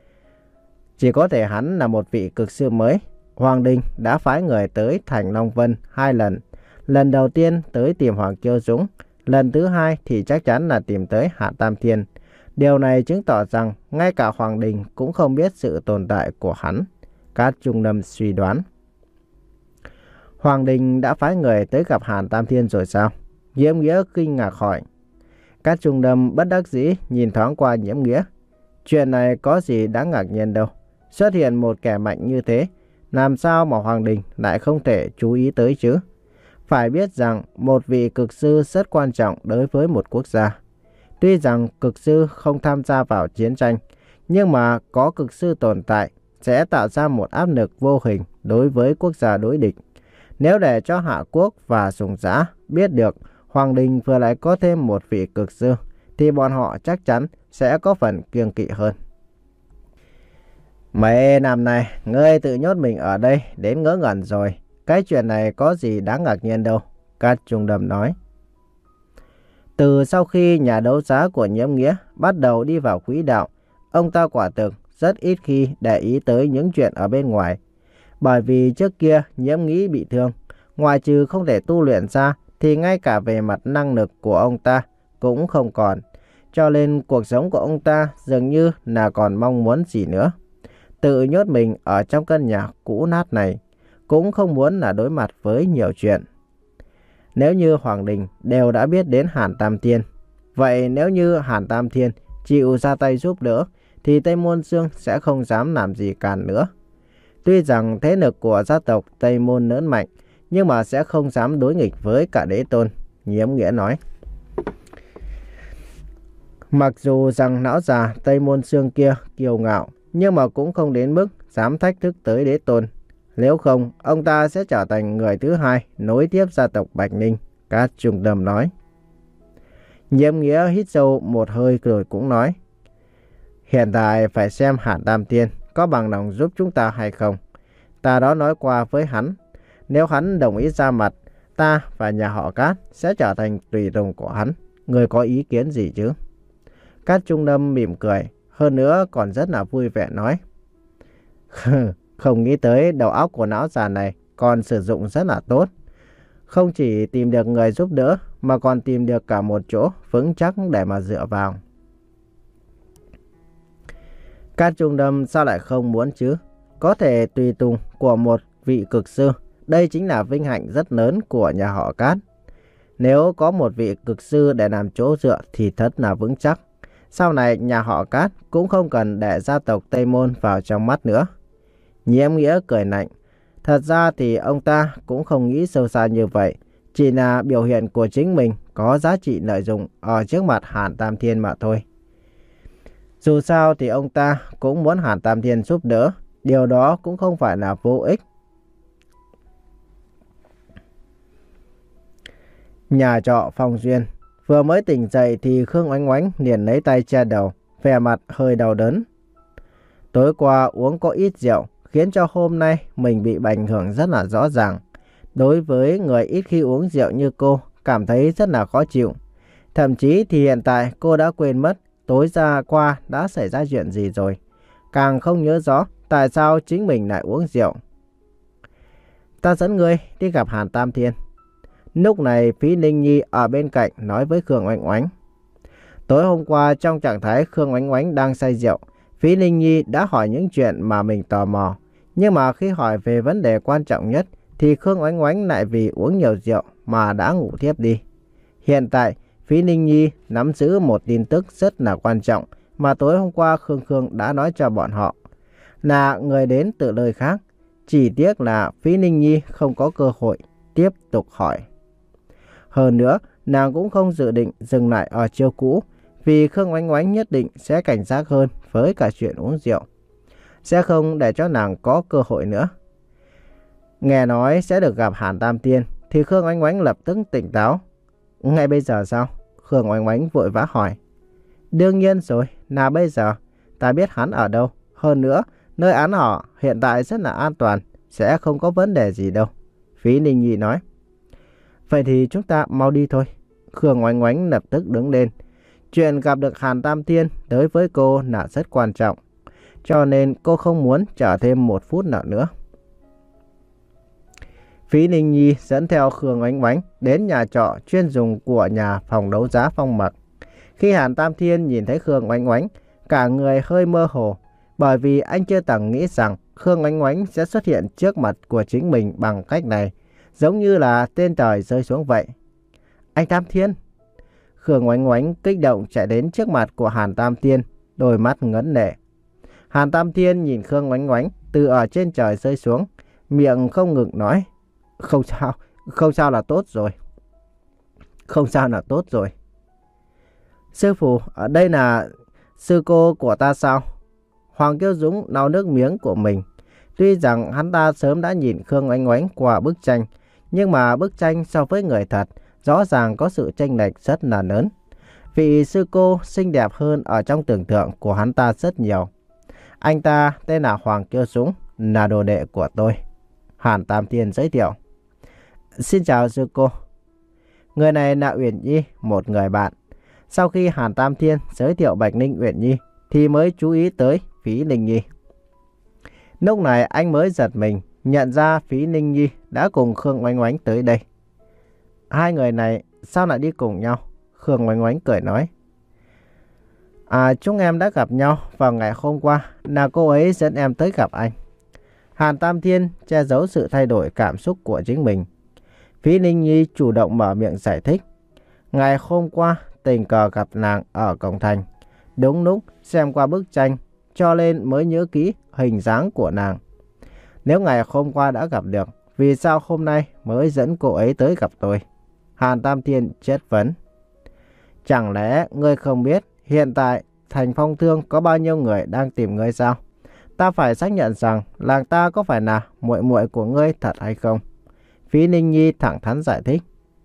Chỉ có thể hắn là một vị cực sư mới. Hoàng Đình đã phái người tới thành Long Vân hai lần. Lần đầu tiên tới tìm Hoàng Kiêu Dũng, lần thứ hai thì chắc chắn là tìm tới Hạ Tam Thiên. Điều này chứng tỏ rằng ngay cả Hoàng Đình cũng không biết sự tồn tại của hắn. Cát Trung Lâm suy đoán. Hoàng Đình đã phái người tới gặp Hàn Tam Thiên rồi sao? Nhiễm Nghĩa kinh ngạc hỏi. Cát Trung Lâm bất đắc dĩ nhìn thoáng qua Nhiễm Nghĩa. Chuyện này có gì đáng ngạc nhiên đâu. Xuất hiện một kẻ mạnh như thế, làm sao mà Hoàng Đình lại không thể chú ý tới chứ? Phải biết rằng một vị cực sư rất quan trọng đối với một quốc gia. Tuy rằng cực sư không tham gia vào chiến tranh, nhưng mà có cực sư tồn tại sẽ tạo ra một áp lực vô hình đối với quốc gia đối địch. Nếu để cho Hạ Quốc và Sùng Giã biết được Hoàng Đình vừa lại có thêm một vị cực sư, thì bọn họ chắc chắn sẽ có phần kiêng kỵ hơn. Mấy năm nay, ngươi tự nhốt mình ở đây đến ngớ ngẩn rồi. Cái chuyện này có gì đáng ngạc nhiên đâu, Cát Trung Lâm nói. Từ sau khi nhà đấu giá của Nhiễm Nghĩa bắt đầu đi vào quỹ đạo, ông ta quả thực rất ít khi để ý tới những chuyện ở bên ngoài. Bởi vì trước kia Nhiễm Nghĩa bị thương, ngoài trừ không thể tu luyện ra, thì ngay cả về mặt năng lực của ông ta cũng không còn. Cho nên cuộc sống của ông ta dường như là còn mong muốn gì nữa. Tự nhốt mình ở trong căn nhà cũ nát này, cũng không muốn là đối mặt với nhiều chuyện. Nếu như Hoàng Đình đều đã biết đến Hàn Tam Thiên, vậy nếu như Hàn Tam Thiên chịu ra tay giúp đỡ, thì Tây Môn Dương sẽ không dám làm gì cản nữa. Tuy rằng thế lực của gia tộc Tây Môn lớn mạnh, nhưng mà sẽ không dám đối nghịch với cả đế tôn, Nhiễm Nghĩa nói. Mặc dù rằng lão già Tây Môn Dương kia kiêu ngạo, nhưng mà cũng không đến mức dám thách thức tới đế tôn. Nếu không, ông ta sẽ trở thành người thứ hai nối tiếp gia tộc Bạch Ninh, Cát Trung Lâm nói. Nhiễm Nghĩa hít sâu một hơi rồi cũng nói. Hiện tại phải xem Hàn Tam Thiên có bằng lòng giúp chúng ta hay không. Ta đã nói qua với hắn, nếu hắn đồng ý ra mặt, ta và nhà họ Cát sẽ trở thành tùy tùng của hắn. Người có ý kiến gì chứ? Cát Trung Lâm mỉm cười, hơn nữa còn rất là vui vẻ nói. Không nghĩ tới đầu óc của lão già này còn sử dụng rất là tốt. Không chỉ tìm được người giúp đỡ, mà còn tìm được cả một chỗ vững chắc để mà dựa vào. Cát Trung Lâm sao lại không muốn chứ? Có thể tùy tùng của một vị cực sư, đây chính là vinh hạnh rất lớn của nhà họ Cát. Nếu có một vị cực sư để làm chỗ dựa thì thật là vững chắc. Sau này nhà họ Cát cũng không cần để gia tộc Tây Môn vào trong mắt nữa. Nhiễm Nghĩa cười lạnh. Thật ra thì ông ta cũng không nghĩ sâu xa như vậy. Chỉ là biểu hiện của chính mình có giá trị lợi dụng ở trước mặt Hàn Tam Thiên mà thôi. Dù sao thì ông ta cũng muốn Hàn Tam Thiên giúp đỡ. Điều đó cũng không phải là vô ích. Nhà trọ Phong Duyên. Vừa mới tỉnh dậy thì Khương Oánh Oánh liền lấy tay che đầu, vẻ mặt hơi đau đớn. Tối qua uống có ít rượu, khiến cho hôm nay mình bị ảnh hưởng rất là rõ ràng. Đối với người ít khi uống rượu như cô, cảm thấy rất là khó chịu. Thậm chí thì hiện tại cô đã quên mất tối ra qua đã xảy ra chuyện gì rồi. Càng không nhớ rõ tại sao chính mình lại uống rượu. Ta dẫn ngươi đi gặp Hàn Tam Thiên. Lúc này Phí Ninh Nhi ở bên cạnh nói với Khương Oánh Oánh. Tối hôm qua trong trạng thái Khương Oánh Oánh đang say rượu, Phí Ninh Nhi đã hỏi những chuyện mà mình tò mò. Nhưng mà khi hỏi về vấn đề quan trọng nhất thì Khương Oánh Oánh lại vì uống nhiều rượu mà đã ngủ thiếp đi. Hiện tại Phí Ninh Nhi nắm giữ một tin tức rất là quan trọng mà tối hôm qua Khương Khương đã nói cho bọn họ. Là người đến từ nơi khác. Chỉ tiếc là Phí Ninh Nhi không có cơ hội tiếp tục hỏi. Hơn nữa, nàng cũng không dự định dừng lại ở chiêu cũ, vì Khương Oánh Oánh nhất định sẽ cảnh giác hơn với cả chuyện uống rượu. Sẽ không để cho nàng có cơ hội nữa. Nghe nói sẽ được gặp Hàn Tam Tiên, thì Khương Oánh Oánh lập tức tỉnh táo. Ngay bây giờ sao? Khương Oánh Oánh vội vã hỏi. Đương nhiên rồi, nào bây giờ, ta biết hắn ở đâu. Hơn nữa, nơi hắn ở hiện tại rất là an toàn, sẽ không có vấn đề gì đâu. Phí Ninh Nhi nói. Vậy thì chúng ta mau đi thôi. Khương Oánh Oánh lập tức đứng lên. Chuyện gặp được Hàn Tam Thiên đối với cô là rất quan trọng, cho nên cô không muốn chờ thêm một phút nào nữa. Phí Ninh Nhi dẫn theo Khương Oánh Oánh đến nhà trọ chuyên dùng của nhà phòng đấu giá Phong Mặc. Khi Hàn Tam Thiên nhìn thấy Khương Oánh Oánh, cả người hơi mơ hồ, bởi vì anh chưa từng nghĩ rằng Khương Oánh Oánh sẽ xuất hiện trước mặt của chính mình bằng cách này, giống như là tên trời rơi xuống vậy. Anh Tam Thiên! Khương Oánh Oánh kích động chạy đến trước mặt của Hàn Tam Thiên, đôi mắt ngấn lệ. Hàn Tam Thiên nhìn Khương Oánh Oánh từ ở trên trời rơi xuống, miệng không ngừng nói. Không sao, không sao là tốt rồi. Không sao là tốt rồi. Sư phụ, ở đây là sư cô của ta sao? Hoàng Kiêu Dũng lau nước miếng của mình. Tuy rằng hắn ta sớm đã nhìn Khương Oánh Oánh qua bức tranh, nhưng mà bức tranh so với người thật rõ ràng có sự chênh lệch rất là lớn. Vị sư cô xinh đẹp hơn ở trong tưởng tượng của hắn ta rất nhiều. Anh ta tên là Hoàng Kiêu Dũng, là đồ đệ của tôi. Hàn Tam Thiên giới thiệu. Xin chào sư cô. Người này là Uyển Nhi, một người bạn. Sau khi Hàn Tam Thiên giới thiệu Bạch Ninh Uyển Nhi thì mới chú ý tới Phí Ninh Nhi. Lúc này anh mới giật mình, nhận ra Phí Ninh Nhi đã cùng Khương Oánh Oánh tới đây. Hai người này sao lại đi cùng nhau? Khương Oánh Oánh cười nói. À, chúng em đã gặp nhau vào ngày hôm qua, là cô ấy dẫn em tới gặp anh. Hàn Tam Thiên che giấu sự thay đổi cảm xúc của chính mình. Phí Ninh Nhi chủ động mở miệng giải thích. Ngày hôm qua tình cờ gặp nàng ở cổng thành, đúng lúc xem qua bức tranh, cho nên mới nhớ kỹ hình dáng của nàng. Nếu ngày hôm qua đã gặp được, vì sao hôm nay mới dẫn cô ấy tới gặp tôi? Hàn Tam Thiên chất vấn. Chẳng lẽ ngươi không biết hiện tại thành Phong Thương có bao nhiêu người đang tìm ngươi sao? Ta phải xác nhận rằng làng ta có phải là muội muội của ngươi thật hay không? Phí Ninh Nhi thẳng thắn giải thích.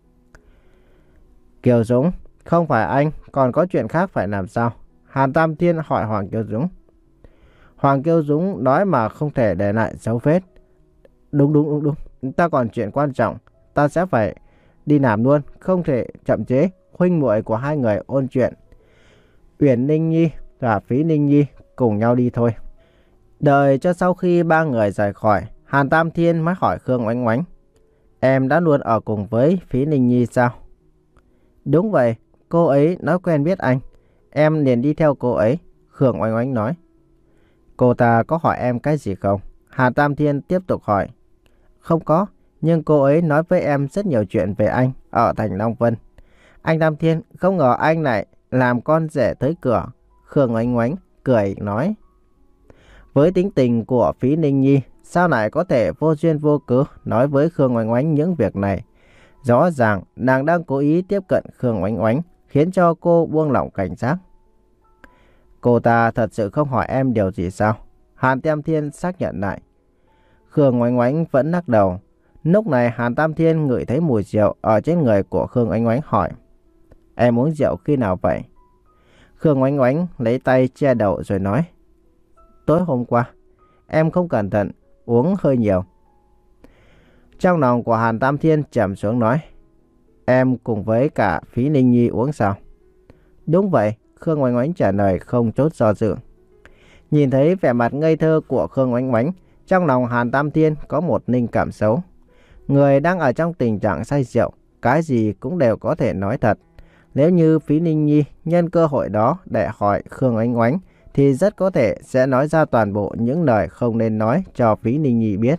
Kiều Dũng, không phải anh, còn có chuyện khác phải làm sao? Hàn Tam Thiên hỏi Hoàng Kiều Dũng. Hoàng Kiều Dũng nói mà không thể để lại dấu vết. Đúng đúng đúng đúng, ta còn chuyện quan trọng, ta sẽ phải đi làm luôn, không thể chậm chế. Huynh muội của hai người ôn chuyện. Uyển Ninh Nhi và Phí Ninh Nhi cùng nhau đi thôi. Đợi cho sau khi ba người rời khỏi, Hàn Tam Thiên mới hỏi Khương Oánh Oánh. Em đã luôn ở cùng với Phí Ninh Nhi sao? Đúng vậy, cô ấy nói quen biết anh. Em liền đi theo cô ấy, Khương Oánh Oánh nói. Cô ta có hỏi em cái gì không? Hàn Tam Thiên tiếp tục hỏi. Không có, nhưng cô ấy nói với em rất nhiều chuyện về anh ở thành Long Vân. Anh Tam Thiên, không ngờ anh lại làm con rể tới cửa. Khương Oánh Oánh cười nói. Với tính tình của Phí Ninh Nhi, sao lại có thể vô duyên vô cớ nói với Khương Oánh Oánh những việc này? Rõ ràng nàng đang cố ý tiếp cận Khương Oánh Oánh, khiến cho cô buông lỏng cảnh giác. Cô ta thật sự không hỏi em điều gì sao? Hàn Tam Thiên xác nhận lại. Khương Oánh Oánh vẫn lắc đầu. Lúc này Hàn Tam Thiên ngửi thấy mùi rượu ở trên người của Khương Oánh Oánh hỏi: Em uống rượu khi nào vậy? Khương Oánh Oánh lấy tay che đầu rồi nói: Tối hôm qua, em không cẩn thận, uống hơi nhiều. Trong lòng của Hàn Tam Thiên trầm xuống nói: Em cùng với cả Phí Ninh Nhi uống sao? Đúng vậy, Khương Oánh Oánh trả lời không chút do dự. Nhìn thấy vẻ mặt ngây thơ của Khương Oánh Oánh, trong lòng Hàn Tam Thiên có một linh cảm xấu. Người đang ở trong tình trạng say rượu, cái gì cũng đều có thể nói thật. Nếu như Phí Ninh Nhi nhân cơ hội đó để hỏi Khương Oánh Oánh, thì rất có thể sẽ nói ra toàn bộ những lời không nên nói cho Phí Ninh Nhi biết.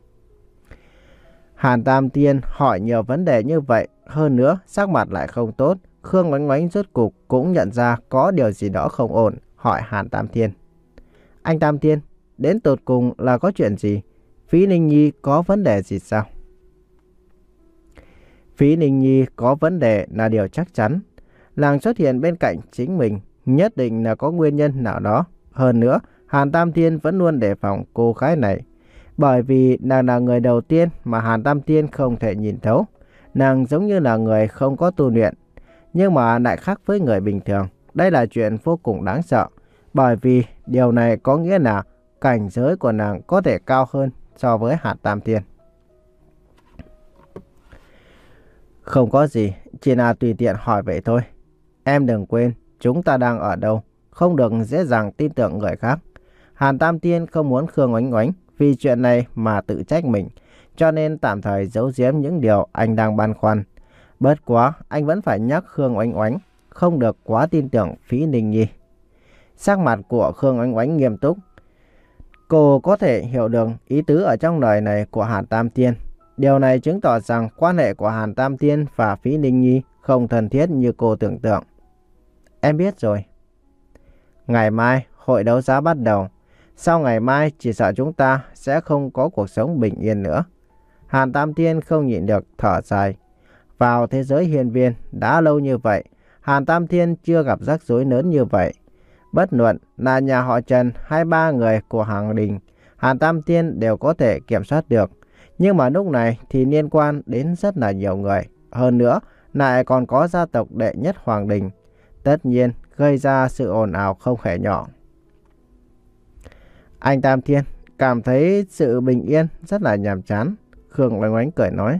Hàn Tam Thiên hỏi nhiều vấn đề như vậy, hơn nữa sắc mặt lại không tốt. Khương Oánh Oánh rốt cục cũng nhận ra có điều gì đó không ổn, hỏi Hàn Tam Thiên: Anh Tam Thiên, đến tột cùng là có chuyện gì? Phí Ninh Nhi có vấn đề gì sao? Phí Ninh Nhi có vấn đề là điều chắc chắn. Nàng xuất hiện bên cạnh chính mình nhất định là có nguyên nhân nào đó. Hơn nữa, Hàn Tam Thiên vẫn luôn đề phòng cô gái này, bởi vì nàng là người đầu tiên mà Hàn Tam Thiên không thể nhìn thấu. Nàng giống như là người không có tu luyện, nhưng mà lại khác với người bình thường. Đây là chuyện vô cùng đáng sợ, bởi vì điều này có nghĩa là cảnh giới của nàng có thể cao hơn so với Hàn Tam Thiên. Không có gì, chỉ là tùy tiện hỏi vậy thôi. Em đừng quên, chúng ta đang ở đâu, không được dễ dàng tin tưởng người khác. Hàn Tam Thiên không muốn Khương Oánh Oánh vì chuyện này mà tự trách mình, cho nên tạm thời giấu giếm những điều anh đang băn khoăn. Bất quá, anh vẫn phải nhắc Khương Oánh Oánh không được quá tin tưởng Phí Ninh Nhi. Sắc mặt của Khương Oánh Oánh nghiêm túc. Cô có thể hiểu được ý tứ ở trong lời này của Hàn Tam Thiên. Điều này chứng tỏ rằng quan hệ của Hàn Tam Thiên và Phí Ninh Nhi không thân thiết như cô tưởng tượng. Em biết rồi. Ngày mai hội đấu giá bắt đầu. Sau ngày mai chỉ sợ chúng ta sẽ không có cuộc sống bình yên nữa. Hàn Tam Thiên không nhịn được thở dài. Vào thế giới hiên viên đã lâu như vậy, Hàn Tam Thiên chưa gặp rắc rối lớn như vậy. Bất luận là nhà họ Trần hay ba người của Hàng Đình, Hàn Tam Thiên đều có thể kiểm soát được. Nhưng mà lúc này thì liên quan đến rất là nhiều người. Hơn nữa, lại còn có gia tộc đệ nhất Hoàng Đình. Tất nhiên, gây ra sự ồn ào không hề nhỏ. Anh Tam Thiên cảm thấy sự bình yên rất là nhàm chán. Khương Oánh Oánh cười nói.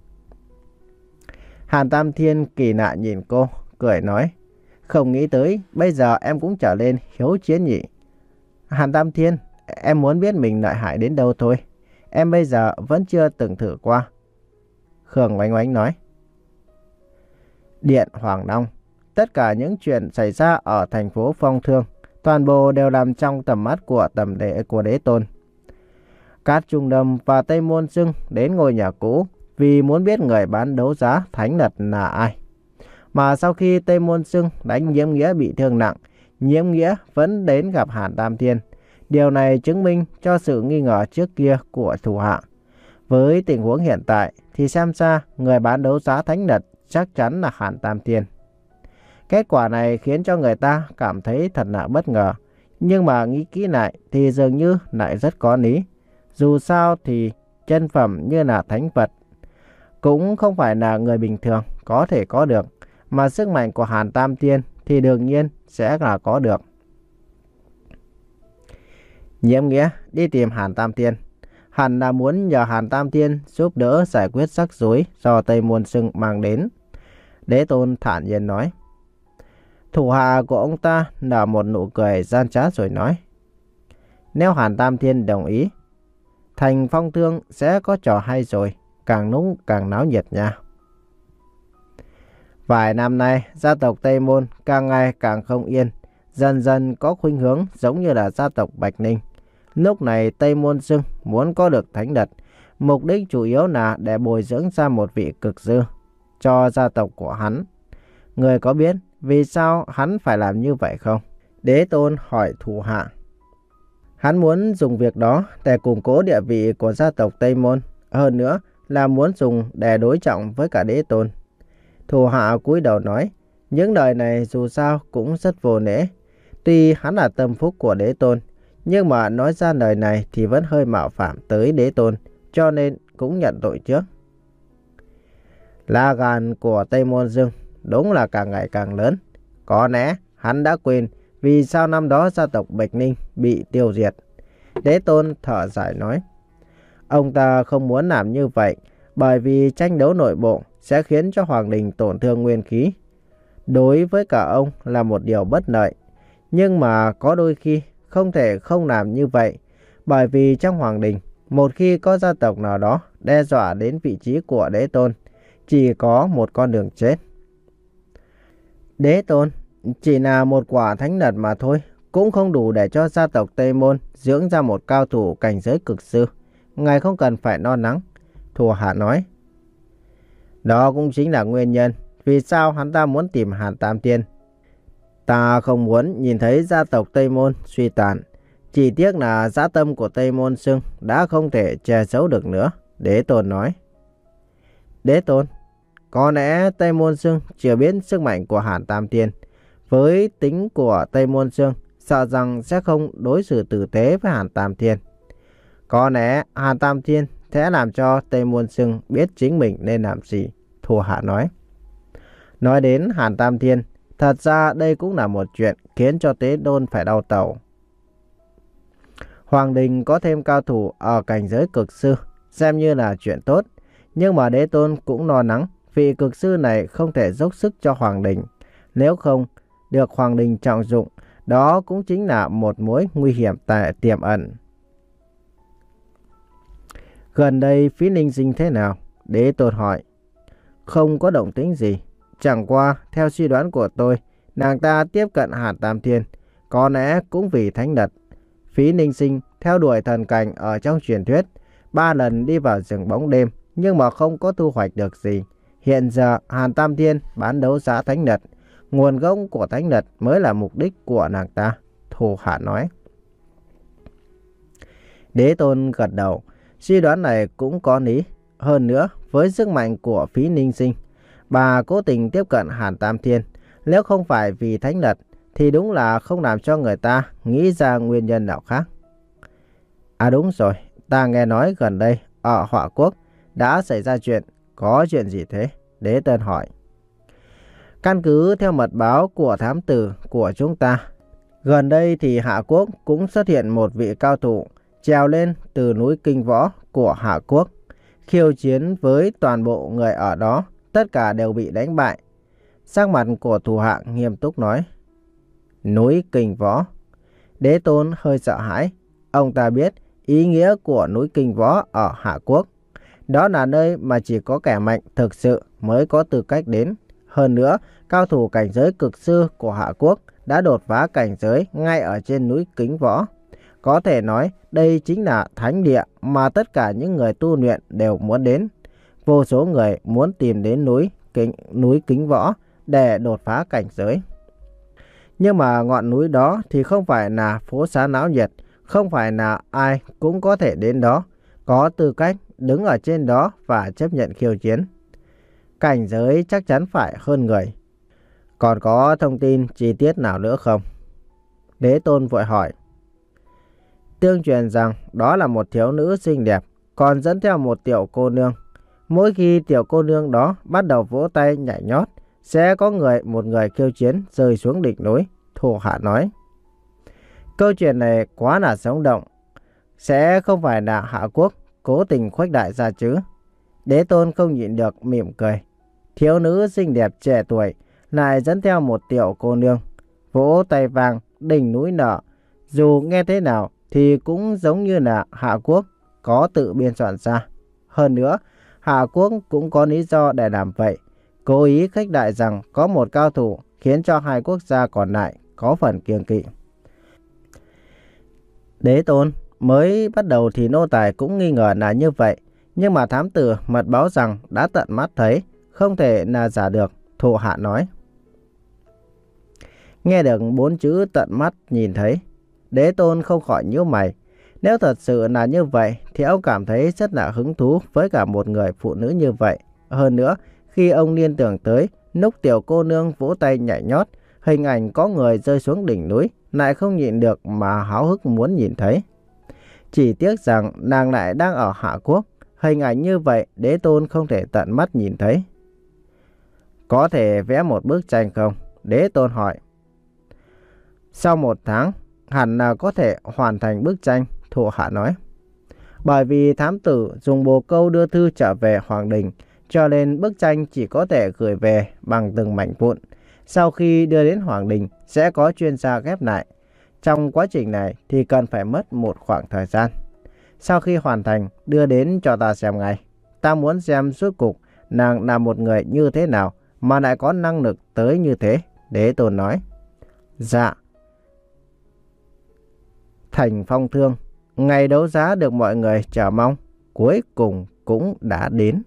Hàn Tam Thiên kỳ lạ nhìn cô, cười nói. Không nghĩ tới, bây giờ em cũng trở lên hiếu chiến nhỉ. Hàn Tam Thiên, em muốn biết mình lợi hại đến đâu thôi. Em bây giờ vẫn chưa từng thử qua. Khương Oánh Oánh nói. Điện Hoàng Long. Tất cả những chuyện xảy ra ở thành phố Phong Thương, toàn bộ đều nằm trong tầm mắt của tầm đệ của đế tôn. Cát Trung Đâm và Tây Môn Xưng đến ngôi nhà cũ vì muốn biết người bán đấu giá thánh lật là ai. Mà sau khi Tây Môn Xưng đánh Nhiễm Nghĩa bị thương nặng, Nhiễm Nghĩa vẫn đến gặp Hàn Tam Thiên. Điều này chứng minh cho sự nghi ngờ trước kia của thủ hạ. Với tình huống hiện tại thì xem ra người bán đấu giá thánh lật chắc chắn là Hàn Tam Thiên. Kết quả này khiến cho người ta cảm thấy thật là bất ngờ. Nhưng mà nghĩ kỹ lại thì dường như lại rất có lý. Dù sao thì chân phẩm như là thánh vật cũng không phải là người bình thường có thể có được. Mà sức mạnh của Hàn Tam Thiên thì đương nhiên sẽ là có được. Nhiễm Nghĩa đi tìm Hàn Tam Thiên. Hẳn là muốn nhờ Hàn Tam Thiên giúp đỡ giải quyết rắc rối do Tây Môn Xưng mang đến. Đế Tôn thản nhiên nói. Thủ hạ của ông ta nở một nụ cười gian trá rồi nói. Nếu Hàn Tam Thiên đồng ý, thành Phong Thương sẽ có trò hay rồi, càng lúc càng náo nhiệt nha. Vài năm nay, gia tộc Tây Môn càng ngày càng không yên, dần dần có khuynh hướng giống như là gia tộc Bạch Ninh. Lúc này Tây Môn Xưng muốn có được thánh lật, mục đích chủ yếu là để bồi dưỡng ra một vị cực dư cho gia tộc của hắn. Người có biết vì sao hắn phải làm như vậy không? Đế Tôn hỏi thủ hạ. Hắn muốn dùng việc đó để củng cố địa vị của gia tộc Tây Môn. Hơn nữa là muốn dùng để đối trọng với cả Đế Tôn. Thủ hạ cúi đầu nói. Những lời này dù sao cũng rất vô lễ. Tuy hắn là tâm phúc của Đế Tôn, nhưng mà nói ra lời này thì vẫn hơi mạo phạm tới Đế Tôn. Cho nên cũng nhận tội trước. Lá gan của Tây Môn Dương đúng là càng ngày càng lớn. Có lẽ hắn đã quên vì sao năm đó gia tộc Bạch Ninh bị tiêu diệt. Đế Tôn thở dài nói. Ông ta không muốn làm như vậy bởi vì tranh đấu nội bộ sẽ khiến cho Hoàng Đình tổn thương nguyên khí. Đối với cả ông là một điều bất lợi. Nhưng mà có đôi khi không thể không làm như vậy. Bởi vì trong Hoàng Đình, một khi có gia tộc nào đó đe dọa đến vị trí của Đế Tôn, chỉ có một con đường chết. Đế Tôn chỉ là một quả thánh nật mà thôi, cũng không đủ để cho gia tộc Tây Môn dưỡng ra một cao thủ cảnh giới cực sư. Ngài không cần phải lo lắng, Thù Hạ nói. Đó cũng chính là nguyên nhân vì sao hắn ta muốn tìm Hàn Tam Tiên. Ta không muốn nhìn thấy gia tộc Tây Môn suy tàn. Chỉ tiếc là dã tâm của Tây Môn Xưng đã không thể che giấu được nữa, Đế Tôn nói. Đế Tôn, có lẽ Tây Môn Xưng chưa biết sức mạnh của Hàn Tam Tiên. Với tính của Tây Môn Xưng, sợ rằng sẽ không đối xử tử tế với Hàn Tam Tiên. Có lẽ Hàn Tam Tiên sẽ làm cho Tây Môn Xưng biết chính mình nên làm gì, Thù Hạ nói. Nói đến Hàn Tam Tiên, thật ra đây cũng là một chuyện khiến cho Đế Tôn phải đau đầu. Hoàng Đình có thêm cao thủ ở cảnh giới cực sư, xem như là chuyện tốt. Nhưng mà Đế Tôn cũng lo lắng vị cực sư này không thể dốc sức cho Hoàng Đình. Nếu không được Hoàng Đình trọng dụng, đó cũng chính là một mối nguy hiểm tại tiềm ẩn. Gần đây Phí Ninh Sinh thế nào? Đế Tôn hỏi. Không có động tĩnh gì. Chẳng qua, theo suy đoán của tôi, nàng ta tiếp cận Hàn Tam Thiên, có lẽ cũng vì thánh nật. Phí Ninh Sinh theo đuổi thần cảnh ở trong truyền thuyết, ba lần đi vào rừng bóng đêm, nhưng mà không có thu hoạch được gì. Hiện giờ Hàn Tam Thiên bán đấu giá thánh nật, nguồn gốc của thánh nật mới là mục đích của nàng ta, Thù Hạ nói. Đế Tôn gật đầu, suy đoán này cũng có lý. Hơn nữa, với sức mạnh của Phí Ninh Sinh, bà cố tình tiếp cận Hàn Tam Thiên. Nếu không phải vì thánh nật, thì đúng là không làm cho người ta nghĩ ra nguyên nhân nào khác. À đúng rồi, ta nghe nói gần đây ở Họa Quốc đã xảy ra chuyện. Có chuyện gì thế? Đế Tôn hỏi. Căn cứ theo mật báo của thám tử của chúng ta, gần đây thì Hạ Quốc cũng xuất hiện một vị cao thủ trèo lên từ núi Kinh Võ của Hạ Quốc, khiêu chiến với toàn bộ người ở đó, tất cả đều bị đánh bại. Sắc mặt của Thù Hạ nghiêm túc nói. Núi Kinh Võ. Đế Tôn hơi sợ hãi. Ông ta biết ý nghĩa của núi Kinh Võ ở Hạ Quốc. Đó là nơi mà chỉ có kẻ mạnh thực sự mới có tư cách đến. Hơn nữa, cao thủ cảnh giới cực sư của Hạ Quốc đã đột phá cảnh giới ngay ở trên núi Kinh Võ. Có thể nói đây chính là thánh địa mà tất cả những người tu luyện đều muốn đến. Vô số người muốn tìm đến núi Kinh, núi Kinh Võ để đột phá cảnh giới. Nhưng mà ngọn núi đó thì không phải là phố xá náo nhiệt, không phải là ai cũng có thể đến đó, có tư cách đứng ở trên đó và chấp nhận khiêu chiến. Cảnh giới chắc chắn phải hơn người. Còn có thông tin chi tiết nào nữa không? Đế Tôn vội hỏi. Tương truyền rằng đó là một thiếu nữ xinh đẹp, còn dẫn theo một tiểu cô nương. Mỗi khi tiểu cô nương đó bắt đầu vỗ tay nhảy nhót, sẽ có người một người khiêu chiến rơi xuống đỉnh núi, Thù Hạ nói. Câu chuyện này quá là sống động. Sẽ không phải là Hạ Quốc cố tình khuếch đại ra chứ? Đế Tôn không nhịn được mỉm cười. Thiếu nữ xinh đẹp trẻ tuổi lại dẫn theo một tiểu cô nương, vỗ tay vang, đỉnh núi nở. Dù nghe thế nào thì cũng giống như là Hạ Quốc có tự biên soạn ra. Hơn nữa, Hạ Quốc cũng có lý do để làm vậy. Cố ý khuếch đại rằng có một cao thủ khiến cho hai quốc gia còn lại có phần kiêng kỵ. Đế Tôn mới bắt đầu thì nô tài cũng nghi ngờ là như vậy. Nhưng mà thám tử mật báo rằng đã tận mắt thấy, không thể là giả được, Thù Hạ nói. Nghe được bốn chữ tận mắt nhìn thấy, Đế Tôn không khỏi nhíu mày. Nếu thật sự là như vậy thì ông cảm thấy rất là hứng thú với cả một người phụ nữ như vậy. Hơn nữa, khi ông liên tưởng tới lúc tiểu cô nương vỗ tay nhảy nhót, hình ảnh có người rơi xuống đỉnh núi, lại không nhịn được mà háo hức muốn nhìn thấy. Chỉ tiếc rằng nàng lại đang ở Hạ Quốc. Hình ảnh như vậy Đế Tôn không thể tận mắt nhìn thấy. Có thể vẽ một bức tranh không? Đế Tôn hỏi. Sau một tháng, hẳn là có thể hoàn thành bức tranh, Thủ Hạ nói. Bởi vì thám tử dùng bồ câu đưa thư trở về Hoàng Đình, cho nên bức tranh chỉ có thể gửi về bằng từng mảnh vụn. Sau khi đưa đến Hoàng Đình, sẽ có chuyên gia ghép lại. Trong quá trình này thì cần phải mất một khoảng thời gian. Sau khi hoàn thành, đưa đến cho ta xem ngay. Ta muốn xem suốt cục nàng là một người như thế nào mà lại có năng lực tới như thế, Đế Tôn nói. Dạ. Thành Phong Thương, ngày đấu giá được mọi người chờ mong, cuối cùng cũng đã đến.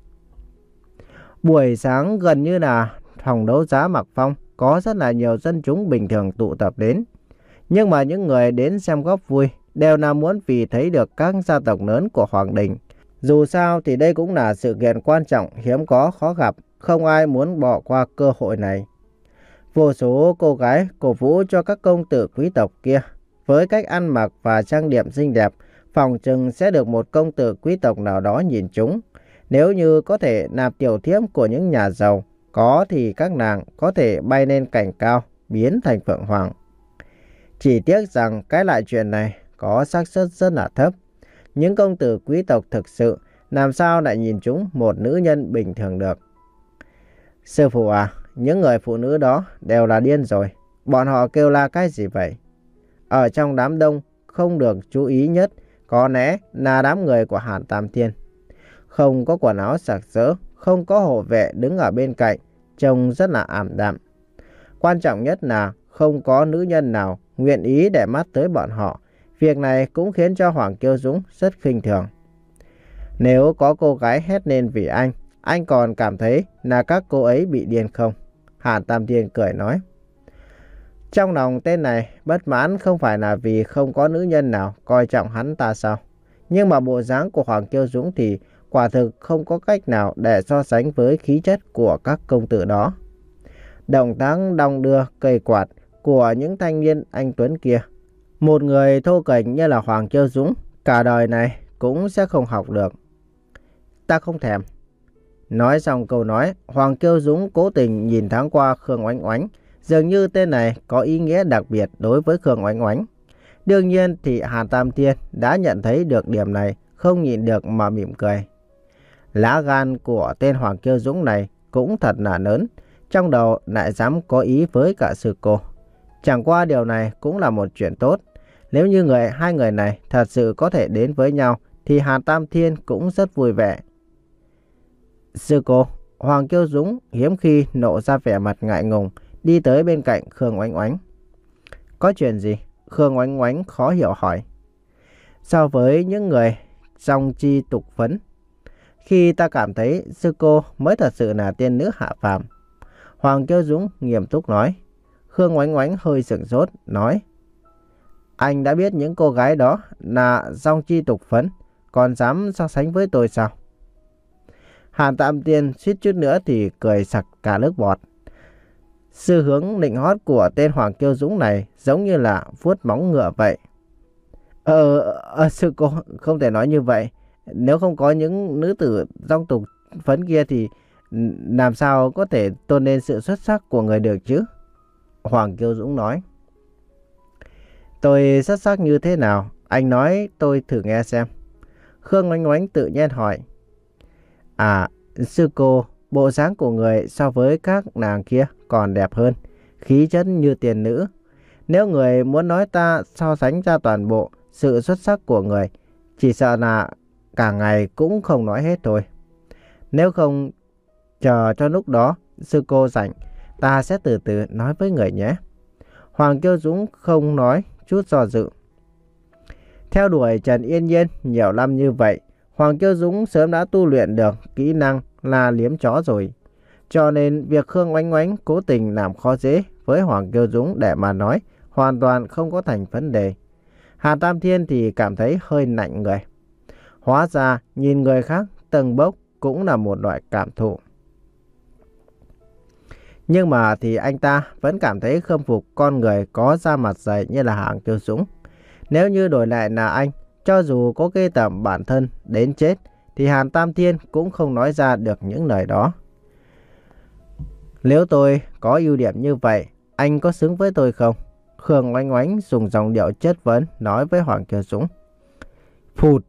Buổi sáng gần như là phòng đấu giá Mạc Phong có rất là nhiều dân chúng bình thường tụ tập đến. Nhưng mà những người đến xem góp vui đều là muốn vì thấy được các gia tộc lớn của Hoàng Đình. Dù sao thì đây cũng là sự kiện quan trọng hiếm có khó gặp, không ai muốn bỏ qua cơ hội này. Vô số cô gái cổ vũ cho các công tử quý tộc kia. Với cách ăn mặc và trang điểm xinh đẹp, phòng chừng sẽ được một công tử quý tộc nào đó nhìn chúng. Nếu như có thể nạp tiểu thiếp của những nhà giàu, có thì các nàng có thể bay lên cảnh cao, biến thành phượng hoàng. Chỉ tiếc rằng cái lại chuyện này có xác suất rất là thấp. Những công tử quý tộc thực sự làm sao lại nhìn chúng một nữ nhân bình thường được. Sư phụ à, những người phụ nữ đó đều là điên rồi. Bọn họ kêu la cái gì vậy? Ở trong đám đông không được chú ý nhất có lẽ là đám người của Hàn Tam Thiên. Không có quần áo sặc sỡ, không có hộ vệ đứng ở bên cạnh, trông rất là ảm đạm. Quan trọng nhất là không có nữ nhân nào nguyện ý để mắt tới bọn họ. Việc này cũng khiến cho Hoàng Kiêu Dũng rất khinh thường. Nếu có cô gái hét lên vì anh, anh còn cảm thấy là các cô ấy bị điên không? Hàn Tam Thiên cười nói. Trong lòng tên này bất mãn không phải là vì không có nữ nhân nào coi trọng hắn ta sao? Nhưng mà bộ dáng của Hoàng Kiêu Dũng thì quả thực không có cách nào để so sánh với khí chất của các công tử đó. Động tác đong đưa cây quạt của những thanh niên anh tuấn kia, một người thô kệch như là Hoàng Kiêu Dũng cả đời này cũng sẽ không học được. Ta không thèm. Nói xong câu nói, Hoàng Kiêu Dũng cố tình nhìn thoáng qua Khương Oánh Oánh. Dường như tên này có ý nghĩa đặc biệt đối với Khương Oánh Oánh. Đương nhiên thì Hàn Tam Thiên đã nhận thấy được điểm này, không nhịn được mà mỉm cười. Lá gan của tên Hoàng Kiêu Dũng này cũng thật là lớn, trong đầu lại dám có ý với cả sư cô. Chẳng qua điều này cũng là một chuyện tốt. Nếu như người hai người này thật sự có thể đến với nhau thì Hàn Tam Thiên cũng rất vui vẻ. Sư cô, Hoàng Kiêu Dũng hiếm khi nộ ra vẻ mặt ngại ngùng, đi tới bên cạnh Khương Oánh Oánh. Có chuyện gì? Khương Oánh Oánh khó hiểu hỏi. So với những người song chi tục phấn, khi ta cảm thấy sư cô mới thật sự là tiên nữ hạ phàm. Hoàng Kiêu Dũng nghiêm túc nói. Khương Oánh Oánh hơi sửng sốt, nói. Anh đã biết những cô gái đó là song chi tục phấn, còn dám so sánh với tôi sao? Hàn Tam Thiên suýt chút nữa thì cười sặc cả nước bọt. Sư hướng nịnh hót của tên Hoàng Kiêu Dũng này giống như là vuốt móng ngựa vậy. Ờ, ờ sư cô không thể nói như vậy. Nếu không có những nữ tử song tục phấn kia thì làm sao có thể tôn lên sự xuất sắc của người được chứ? Hoàng Kiêu Dũng nói. Tôi xuất sắc như thế nào? Anh nói tôi thử nghe xem. Khương Oánh Oánh tự nhiên hỏi. À, sư cô, bộ dáng của người so với các nàng kia còn đẹp hơn, khí chất như tiền nữ. Nếu người muốn nói ta so sánh ra toàn bộ sự xuất sắc của người, chỉ sợ là cả ngày cũng không nói hết thôi. Nếu không chờ cho lúc đó sư cô rảnh, ta sẽ từ từ nói với người nhé. Hoàng Kiêu Dũng không nói chút do dự. Theo đuổi Trần Yên Nhiên nhiều năm như vậy, Hoàng Kiêu Dũng sớm đã tu luyện được kỹ năng là liếm chó rồi. Cho nên việc Khương Oánh Oánh cố tình làm khó dễ với Hoàng Kiêu Dũng để mà nói hoàn toàn không có thành vấn đề. Hàn Tam Thiên thì cảm thấy hơi lạnh người. Hóa ra nhìn người khác tầng bốc cũng là một loại cảm thụ. Nhưng mà thì anh ta vẫn cảm thấy khâm phục con người có da mặt dày như là Hoàng Kiêu Dũng. Nếu như đổi lại là anh, cho dù có kê tởm bản thân đến chết thì Hàn Tam Thiên cũng không nói ra được những lời đó. Nếu tôi có ưu điểm như vậy, anh có xứng với tôi không? Khương Oánh Oánh dùng giọng điệu chất vấn nói với Hoàng Kiều Dũng. Phụt!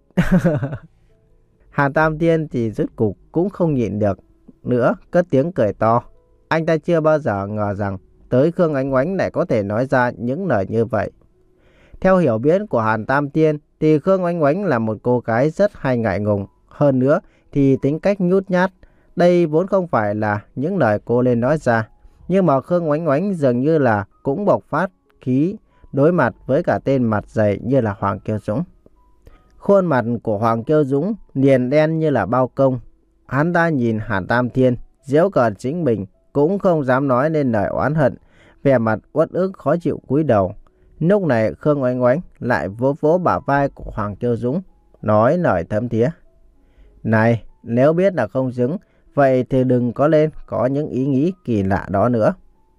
Hàn Tam Thiên thì rốt cục cũng không nhịn được nữa, cất tiếng cười to. Anh ta chưa bao giờ ngờ rằng tới Khương Oánh Oánh lại có thể nói ra những lời như vậy. Theo hiểu biết của Hàn Tam Thiên thì Khương Oánh Oánh là một cô gái rất hay ngại ngùng. Hơn nữa thì tính cách nhút nhát. Đây vốn không phải là những lời cô lên nói ra. Nhưng mà Khương Oánh Oánh dường như là cũng bộc phát khí đối mặt với cả tên mặt dày như là Hoàng Kiều Dũng. Khuôn mặt của Hoàng Kiều Dũng liền đen như là bao công. Hắn ta nhìn Hàn Tam Thiên, giễu cợt chính mình, cũng không dám nói nên lời oán hận, vẻ mặt uất ức khó chịu cúi đầu. Lúc này Khương Oánh Oánh lại vỗ vỗ bả vai của Hoàng Kiều Dũng, nói lời thấm thía. Này, nếu biết là không xứng, vậy thì đừng có lên có những ý nghĩ kỳ lạ đó nữa.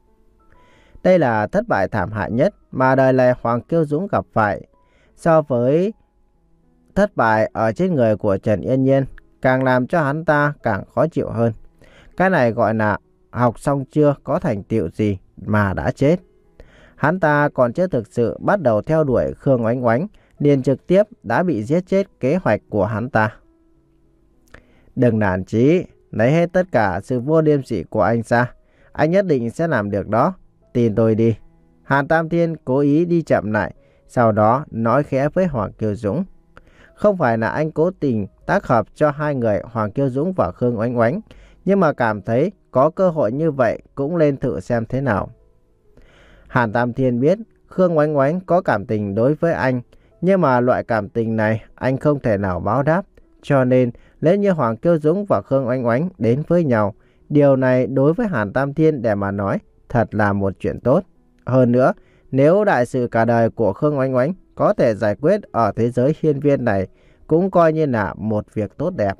Đây là thất bại thảm hại nhất mà đời này Hoàng Kiều Dũng gặp phải. So với thất bại ở trên người của Trần Yên Nhiên, càng làm cho hắn ta càng khó chịu hơn. Cái này gọi là học xong chưa có thành tựu gì mà đã chết. Hắn ta còn chưa thực sự bắt đầu theo đuổi Khương Oánh Oánh, liền trực tiếp đã bị giết chết kế hoạch của hắn ta. Đừng nản chí, lấy hết tất cả sự vô liêm sỉ của anh ra. Anh nhất định sẽ làm được đó, tin tôi đi. Hàn Tam Thiên cố ý đi chậm lại, sau đó nói khẽ với Hoàng Kiều Dũng. Không phải là anh cố tình tác hợp cho hai người Hoàng Kiều Dũng và Khương Oánh Oánh, nhưng mà cảm thấy có cơ hội như vậy cũng lên thử xem thế nào. Hàn Tam Thiên biết Khương Oánh Oánh có cảm tình đối với anh, nhưng mà loại cảm tình này anh không thể nào báo đáp. Cho nên nếu như Hoàng Kiều Dũng và Khương Oánh Oánh đến với nhau, điều này đối với Hàn Tam Thiên để mà nói thật là một chuyện tốt. Hơn nữa, nếu đại sự cả đời của Khương Oánh Oánh có thể giải quyết ở thế giới hiên viên này, cũng coi như là một việc tốt đẹp.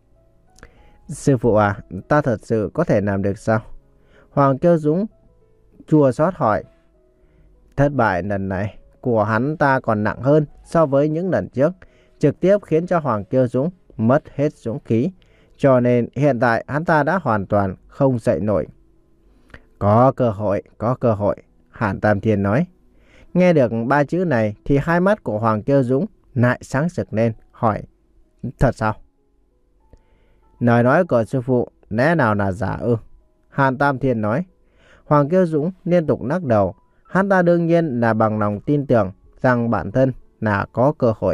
Sư phụ à, ta thật sự có thể làm được sao? Hoàng Kiều Dũng chua xót hỏi. Thất bại lần này của hắn ta còn nặng hơn so với những lần trước, trực tiếp khiến cho Hoàng Kiều Dũng mất hết dũng khí. Cho nên hiện tại hắn ta đã hoàn toàn không dậy nổi. Có cơ hội, có cơ hội, Hàn Tam Thiên nói. Nghe được ba chữ này thì hai mắt của Hoàng Kiều Dũng lại sáng rực lên, hỏi. Thật sao? Lời nói của sư phụ lẽ nào là giả ư? Hàn Tam Thiên nói. Hoàng Kiều Dũng liên tục lắc đầu. Hắn ta đương nhiên là bằng lòng tin tưởng rằng bản thân là có cơ hội.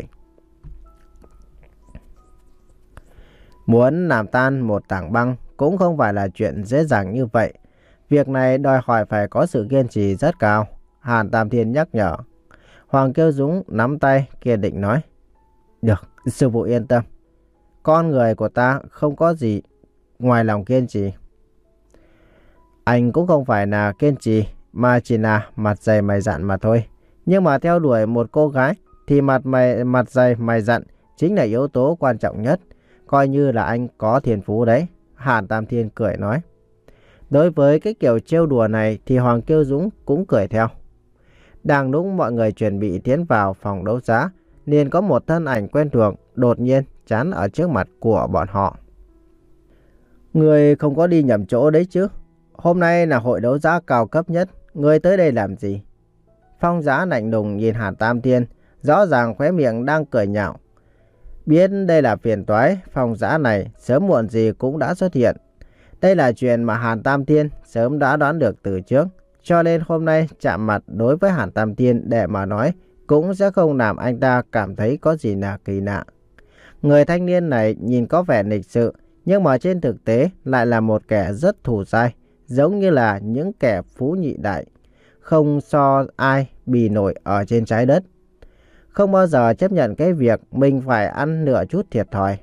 Muốn làm tan một tảng băng cũng không phải là chuyện dễ dàng như vậy. Việc này đòi hỏi phải có sự kiên trì rất cao, Hàn Tam Thiên nhắc nhở. Hoàng Kiều Dũng nắm tay kiên định nói. Được, sư phụ yên tâm. Con người của ta không có gì ngoài lòng kiên trì. Anh cũng không phải là kiên trì, mà chỉ là mặt dày mày dặn mà thôi. Nhưng mà theo đuổi một cô gái thì mặt mày mặt dày mày dặn chính là yếu tố quan trọng nhất. Coi như là anh có thiên phú đấy, Hàn Tam Thiên cười nói. Đối với cái kiểu trêu đùa này thì Hoàng Kiều Dũng cũng cười theo. Đang lúc mọi người chuẩn bị tiến vào phòng đấu giá, liền có một thân ảnh quen thuộc đột nhiên chắn ở trước mặt của bọn họ. Người không có đi nhầm chỗ đấy chứ? Hôm nay là hội đấu giá cao cấp nhất, người tới đây làm gì? Phong Giá lạnh lùng nhìn Hàn Tam Thiên, rõ ràng khóe miệng đang cười nhạo. Biết đây là phiền toái, Phong Giá này sớm muộn gì cũng đã xuất hiện. Đây là chuyện mà Hàn Tam Thiên sớm đã đoán được từ trước, cho nên hôm nay chạm mặt đối với Hàn Tam Thiên để mà nói cũng sẽ không làm anh ta cảm thấy có gì là kỳ lạ. Người thanh niên này nhìn có vẻ lịch sự, nhưng mà trên thực tế lại là một kẻ rất thù dai, giống như là những kẻ phú nhị đại, không so ai bì nổi ở trên trái đất. Không bao giờ chấp nhận cái việc mình phải ăn nửa chút thiệt thòi.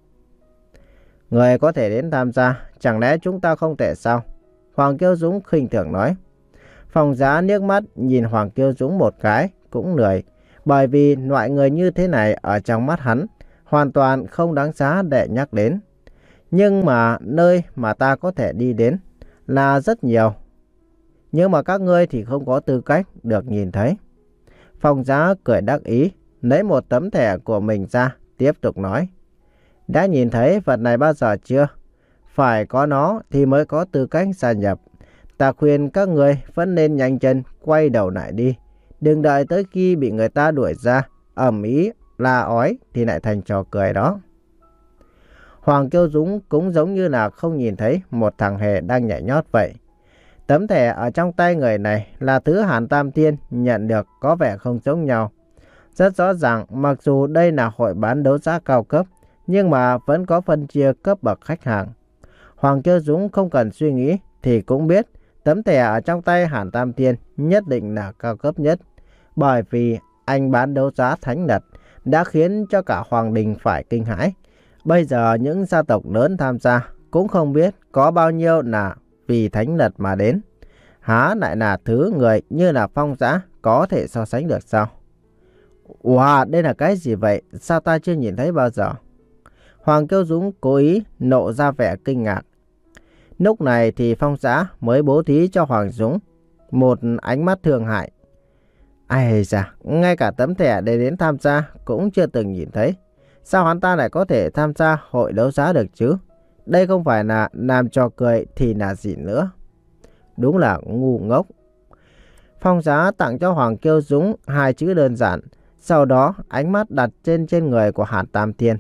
Người có thể đến tham gia, chẳng lẽ chúng ta không thể sao? Hoàng Kiều Dũng khinh thường nói. Phong Giá liếc mắt nhìn Hoàng Kiều Dũng một cái, cũng lười. Bởi vì loại người như thế này ở trong mắt hắn, hoàn toàn không đáng giá để nhắc đến. Nhưng mà nơi mà ta có thể đi đến là rất nhiều. Nhưng mà các ngươi thì không có tư cách được nhìn thấy. Phong Giá cười đắc ý, lấy một tấm thẻ của mình ra, tiếp tục nói. Đã nhìn thấy vật này bao giờ chưa? Phải có nó thì mới có tư cách gia nhập. Ta khuyên các người vẫn nên nhanh chân quay đầu lại đi. Đừng đợi tới khi bị người ta đuổi ra, ầm ĩ, la ói thì lại thành trò cười đó. Hoàng Kiêu Dũng cũng giống như là không nhìn thấy một thằng hề đang nhảy nhót vậy. Tấm thẻ ở trong tay người này là thứ Hàn Tam Thiên nhận được có vẻ không giống nhau. Rất rõ ràng mặc dù đây là hội bán đấu giá cao cấp, nhưng mà vẫn có phân chia cấp bậc khách hàng. Hoàng Kiêu Dũng không cần suy nghĩ thì cũng biết tấm thẻ ở trong tay Hàn Tam Thiên nhất định là cao cấp nhất. Bởi vì anh bán đấu giá thánh lật đã khiến cho cả Hoàng Đình phải kinh hãi. Bây giờ những gia tộc lớn tham gia cũng không biết có bao nhiêu là vì thánh lật mà đến. Há lại là thứ người như là Phong Dã có thể so sánh được sao? Wow, đây là cái gì vậy? Sao ta chưa nhìn thấy bao giờ? Hoàng Kiêu Dũng cố ý nộ ra vẻ kinh ngạc. Lúc này thì Phong Dã mới bố thí cho Hoàng Dũng một ánh mắt thương hại. Ai da, ngay cả tấm thẻ để đến tham gia cũng chưa từng nhìn thấy. Sao hắn ta lại có thể tham gia hội đấu giá được chứ? Đây không phải là làm trò cười thì là gì nữa? Đúng là ngu ngốc. Phong Dã tặng cho Hoàng Kiêu Dũng hai chữ đơn giản. Sau đó ánh mắt đặt trên trên người của Hàn Tam Thiên.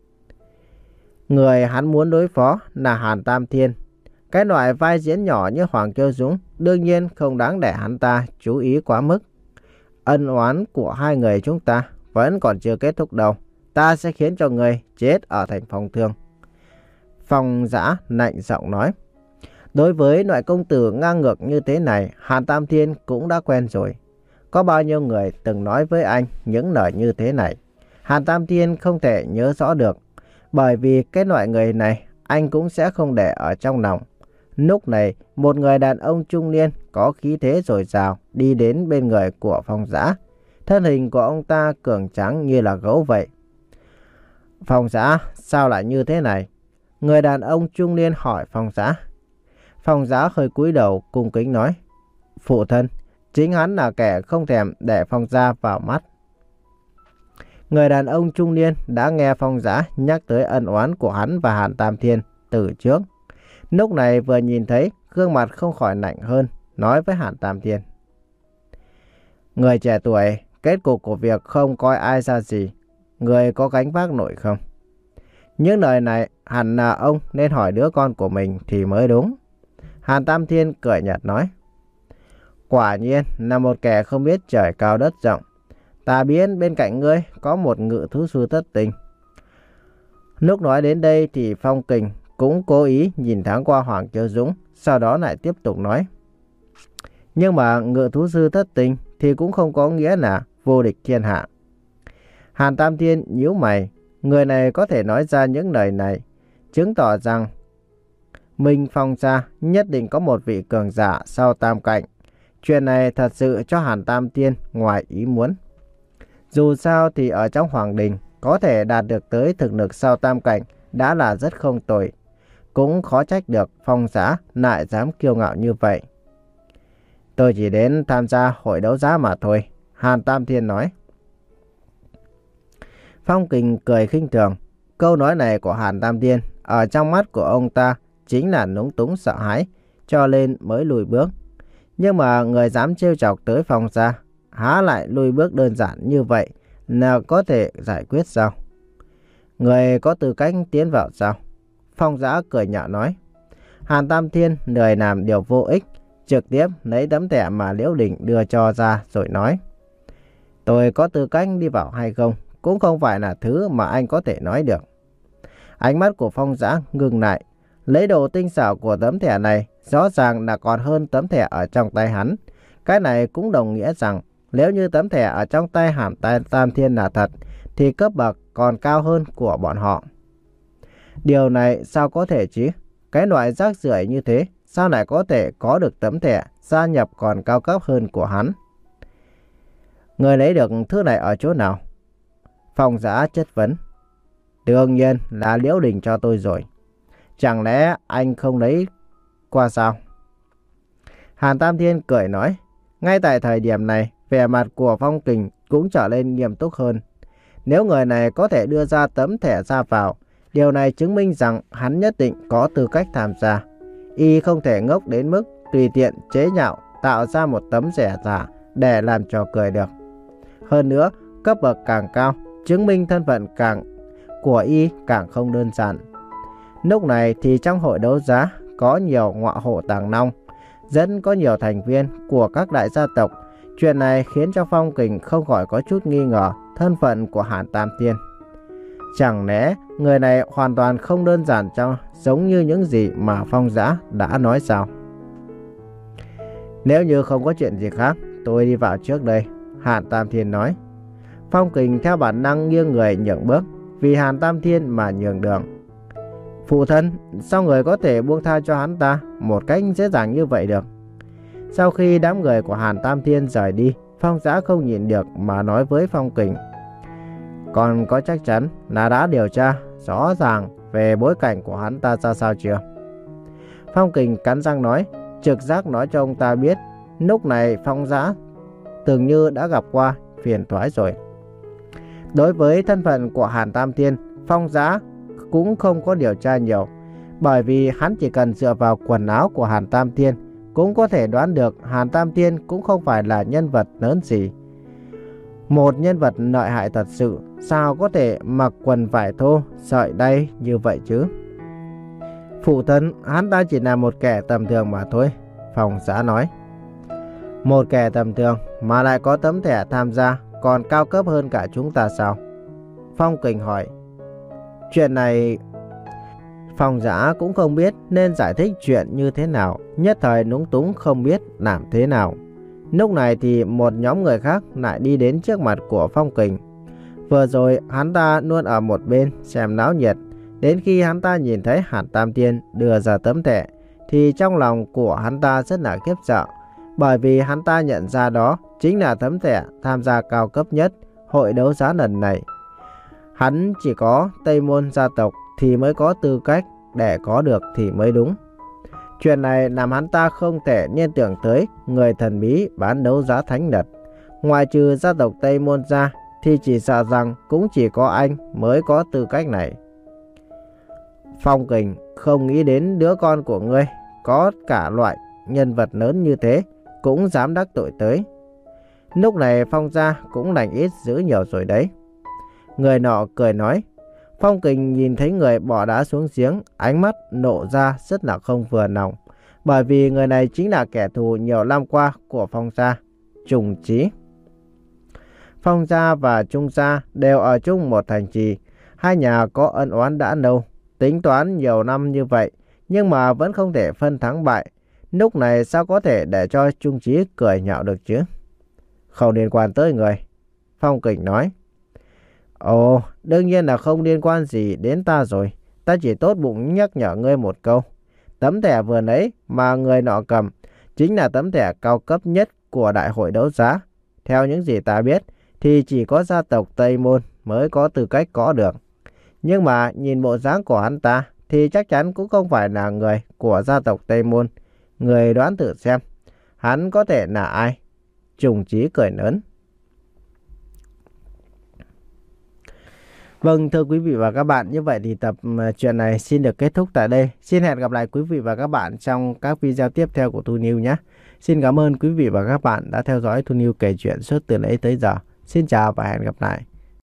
Người hắn muốn đối phó là Hàn Tam Thiên. Cái loại vai diễn nhỏ như Hoàng Kiêu Dũng đương nhiên không đáng để hắn ta chú ý quá mức. Ân oán của hai người chúng ta vẫn còn chưa kết thúc đâu. Ta sẽ khiến cho người chết ở thành Phong Thương. Phong Dã lạnh giọng nói. Đối với loại công tử ngang ngược như thế này, Hàn Tam Thiên cũng đã quen rồi. Có bao nhiêu người từng nói với anh những lời như thế này. Hàn Tam Thiên không thể nhớ rõ được. Bởi vì cái loại người này anh cũng sẽ không để ở trong lòng. Lúc này một người đàn ông trung niên có khí thế dồi dào đi đến bên người của Phong Dã. Thân hình của ông ta cường tráng như là gấu vậy. Phong Dã, sao lại như thế này? Người đàn ông trung niên hỏi Phong Dã. Phong Dã hơi cúi đầu cung kính nói. Phụ thân, chính hắn là kẻ không thèm để Phong gia vào mắt. Người đàn ông trung niên đã nghe Phong Dã nhắc tới ân oán của hắn và Hàn Tam Thiên từ trước. Lúc này vừa nhìn thấy, gương mặt không khỏi lạnh hơn, nói với Hàn Tam Thiên. Người trẻ tuổi, kết cục của việc không coi ai ra gì. Người có gánh vác nổi không? Những lời này hẳn là ông nên hỏi đứa con của mình thì mới đúng. Hàn Tam Thiên cười nhạt nói. Quả nhiên là một kẻ không biết trời cao đất rộng. Ta biết bên cạnh ngươi có một ngự thú sư thất tình. Lúc nói đến đây thì Phong Kình cũng cố ý nhìn thoáng qua Hoàng Kiêu Dũng, sau đó lại tiếp tục nói. Nhưng mà ngự thú sư thất tình thì cũng không có nghĩa là vô địch thiên hạ. Hàn Tam Thiên nhíu mày, người này có thể nói ra những lời này, chứng tỏ rằng Minh Phong gia nhất định có một vị cường giả sau tam cảnh. Chuyện này thật sự cho Hàn Tam Thiên ngoài ý muốn. Dù sao thì ở trong Hoàng Đình có thể đạt được tới thực lực sau tam cảnh đã là rất không tồi. Cũng khó trách được Phong Dã lại dám kiêu ngạo như vậy. Tôi chỉ đến tham gia hội đấu giá mà thôi, Hàn Tam Thiên nói. Phong Kình cười khinh thường. Câu nói này của Hàn Tam Thiên ở trong mắt của ông ta chính là lúng túng sợ hãi, cho nên mới lùi bước. Nhưng mà người dám trêu chọc tới Phong gia, há lại lùi bước đơn giản như vậy nào có thể giải quyết sao? Người có tư cách tiến vào sao? Phong Dã cười nhạo nói. Hàn Tam Thiên lười làm điều vô ích, trực tiếp lấy tấm thẻ mà Liễu Đình đưa cho ra rồi nói. Tôi có tư cách đi vào hay không cũng không phải là thứ mà anh có thể nói được. Ánh mắt của Phong Dã ngừng lại. Lấy độ tinh xảo của tấm thẻ này rõ ràng là còn hơn tấm thẻ ở trong tay hắn. Cái này cũng đồng nghĩa rằng nếu như tấm thẻ ở trong tay Hàn Tam Thiên là thật thì cấp bậc còn cao hơn của bọn họ. Điều này sao có thể chứ? Cái loại rác rưởi như thế sao lại có thể có được tấm thẻ gia nhập còn cao cấp hơn của hắn? Người lấy được thứ này ở chỗ nào? Phong Dã chất vấn. Đương nhiên là Liễu Đình cho tôi rồi. Chẳng lẽ anh không lấy qua sao? Hàn Tam Thiên cười nói. Ngay tại thời điểm này, vẻ mặt của Phong Kình cũng trở nên nghiêm túc hơn. Nếu người này có thể đưa ra tấm thẻ ra vào, Điều này chứng minh rằng hắn nhất định có tư cách tham gia. Y không thể ngốc đến mức tùy tiện chế nhạo tạo ra một tấm rẻ giả để làm trò cười được. Hơn nữa, cấp bậc càng cao, chứng minh thân phận càng của Y càng không đơn giản. Lúc này thì trong hội đấu giá có nhiều ngọa hộ tàng long, dẫn có nhiều thành viên của các đại gia tộc. Chuyện này khiến cho Phong Kình không khỏi có chút nghi ngờ thân phận của Hàn Tam Thiên. Chẳng lẽ người này hoàn toàn không đơn giản cho giống như những gì mà Phong Giã đã nói sao? Nếu như không có chuyện gì khác, tôi đi vào trước đây, Hàn Tam Thiên nói. Phong Kình theo bản năng nghiêng người nhượng bước, vì Hàn Tam Thiên mà nhường đường. Phụ thân, sao người có thể buông tha cho hắn ta một cách dễ dàng như vậy được? Sau khi đám người của Hàn Tam Thiên rời đi, Phong Giã không nhịn được mà nói với Phong Kình. Còn có chắc chắn là đã điều tra rõ ràng về bối cảnh của hắn ta ra sao chưa? Phong Kình cắn răng nói, trực giác nói cho ông ta biết, lúc này Phong Giã tưởng như đã gặp qua phiền toái rồi. Đối với thân phận của Hàn Tam Thiên, Phong Giã cũng không có điều tra nhiều, bởi vì hắn chỉ cần dựa vào quần áo của Hàn Tam Thiên cũng có thể đoán được Hàn Tam Thiên cũng không phải là nhân vật lớn gì. Một nhân vật lợi hại thật sự sao có thể mặc quần vải thô, sợi đay như vậy chứ? Phụ thân, hắn ta chỉ là một kẻ tầm thường mà thôi, Phong Giã nói. Một kẻ tầm thường mà lại có tấm thẻ tham gia còn cao cấp hơn cả chúng ta sao? Phong Kình hỏi. Chuyện này... Phong Giã cũng không biết nên giải thích chuyện như thế nào, nhất thời lúng túng không biết làm thế nào. Lúc này thì một nhóm người khác lại đi đến trước mặt của Phong Kình. Vừa rồi hắn ta luôn ở một bên xem náo nhiệt, đến khi hắn ta nhìn thấy Hàn Tam Thiên đưa ra tấm thẻ thì trong lòng của hắn ta rất là khiếp sợ, bởi vì hắn ta nhận ra đó chính là tấm thẻ tham gia cao cấp nhất hội đấu giá lần này. Hắn chỉ có Tây Môn gia tộc thì mới có tư cách để có được thì mới đúng. Chuyện này làm hắn ta không thể liên tưởng tới người thần bí bán đấu giá thánh vật. Ngoài trừ gia tộc Tây Môn ra thì chỉ sợ rằng cũng chỉ có anh mới có tư cách này. Phong Kình, không nghĩ đến đứa con của ngươi có cả loại nhân vật lớn như thế cũng dám đắc tội tới. Lúc này Phong gia cũng lành ít dữ nhiều rồi đấy. Người nọ cười nói. Phong Kình nhìn thấy người bỏ đá xuống giếng, ánh mắt nộ ra rất là không vừa lòng, bởi vì người này chính là kẻ thù nhiều năm qua của Phong gia, Trùng Chí. Phong gia và Trung gia đều ở chung một thành trì, hai nhà có ân oán đã lâu, tính toán nhiều năm như vậy, nhưng mà vẫn không thể phân thắng bại. Lúc này sao có thể để cho Trung Chí cười nhạo được chứ? Không liên quan tới người, Phong Kình nói. Ồ, đương nhiên là không liên quan gì đến ta rồi. Ta chỉ tốt bụng nhắc nhở ngươi một câu. Tấm thẻ vừa nãy mà người nọ cầm chính là tấm thẻ cao cấp nhất của đại hội đấu giá. Theo những gì ta biết thì chỉ có gia tộc Tây Môn mới có tư cách có được. Nhưng mà nhìn bộ dáng của hắn ta thì chắc chắn cũng không phải là người của gia tộc Tây Môn. Người đoán thử xem, hắn có thể là ai? Trùng Chí cười lớn. Vâng, thưa quý vị và các bạn, như vậy thì tập truyện này xin được kết thúc tại đây. Xin hẹn gặp lại quý vị và các bạn trong các video tiếp theo của Thu Niu nhé. Xin cảm ơn quý vị và các bạn đã theo dõi Thu Niu kể chuyện suốt từ nãy tới giờ. Xin chào và hẹn gặp lại.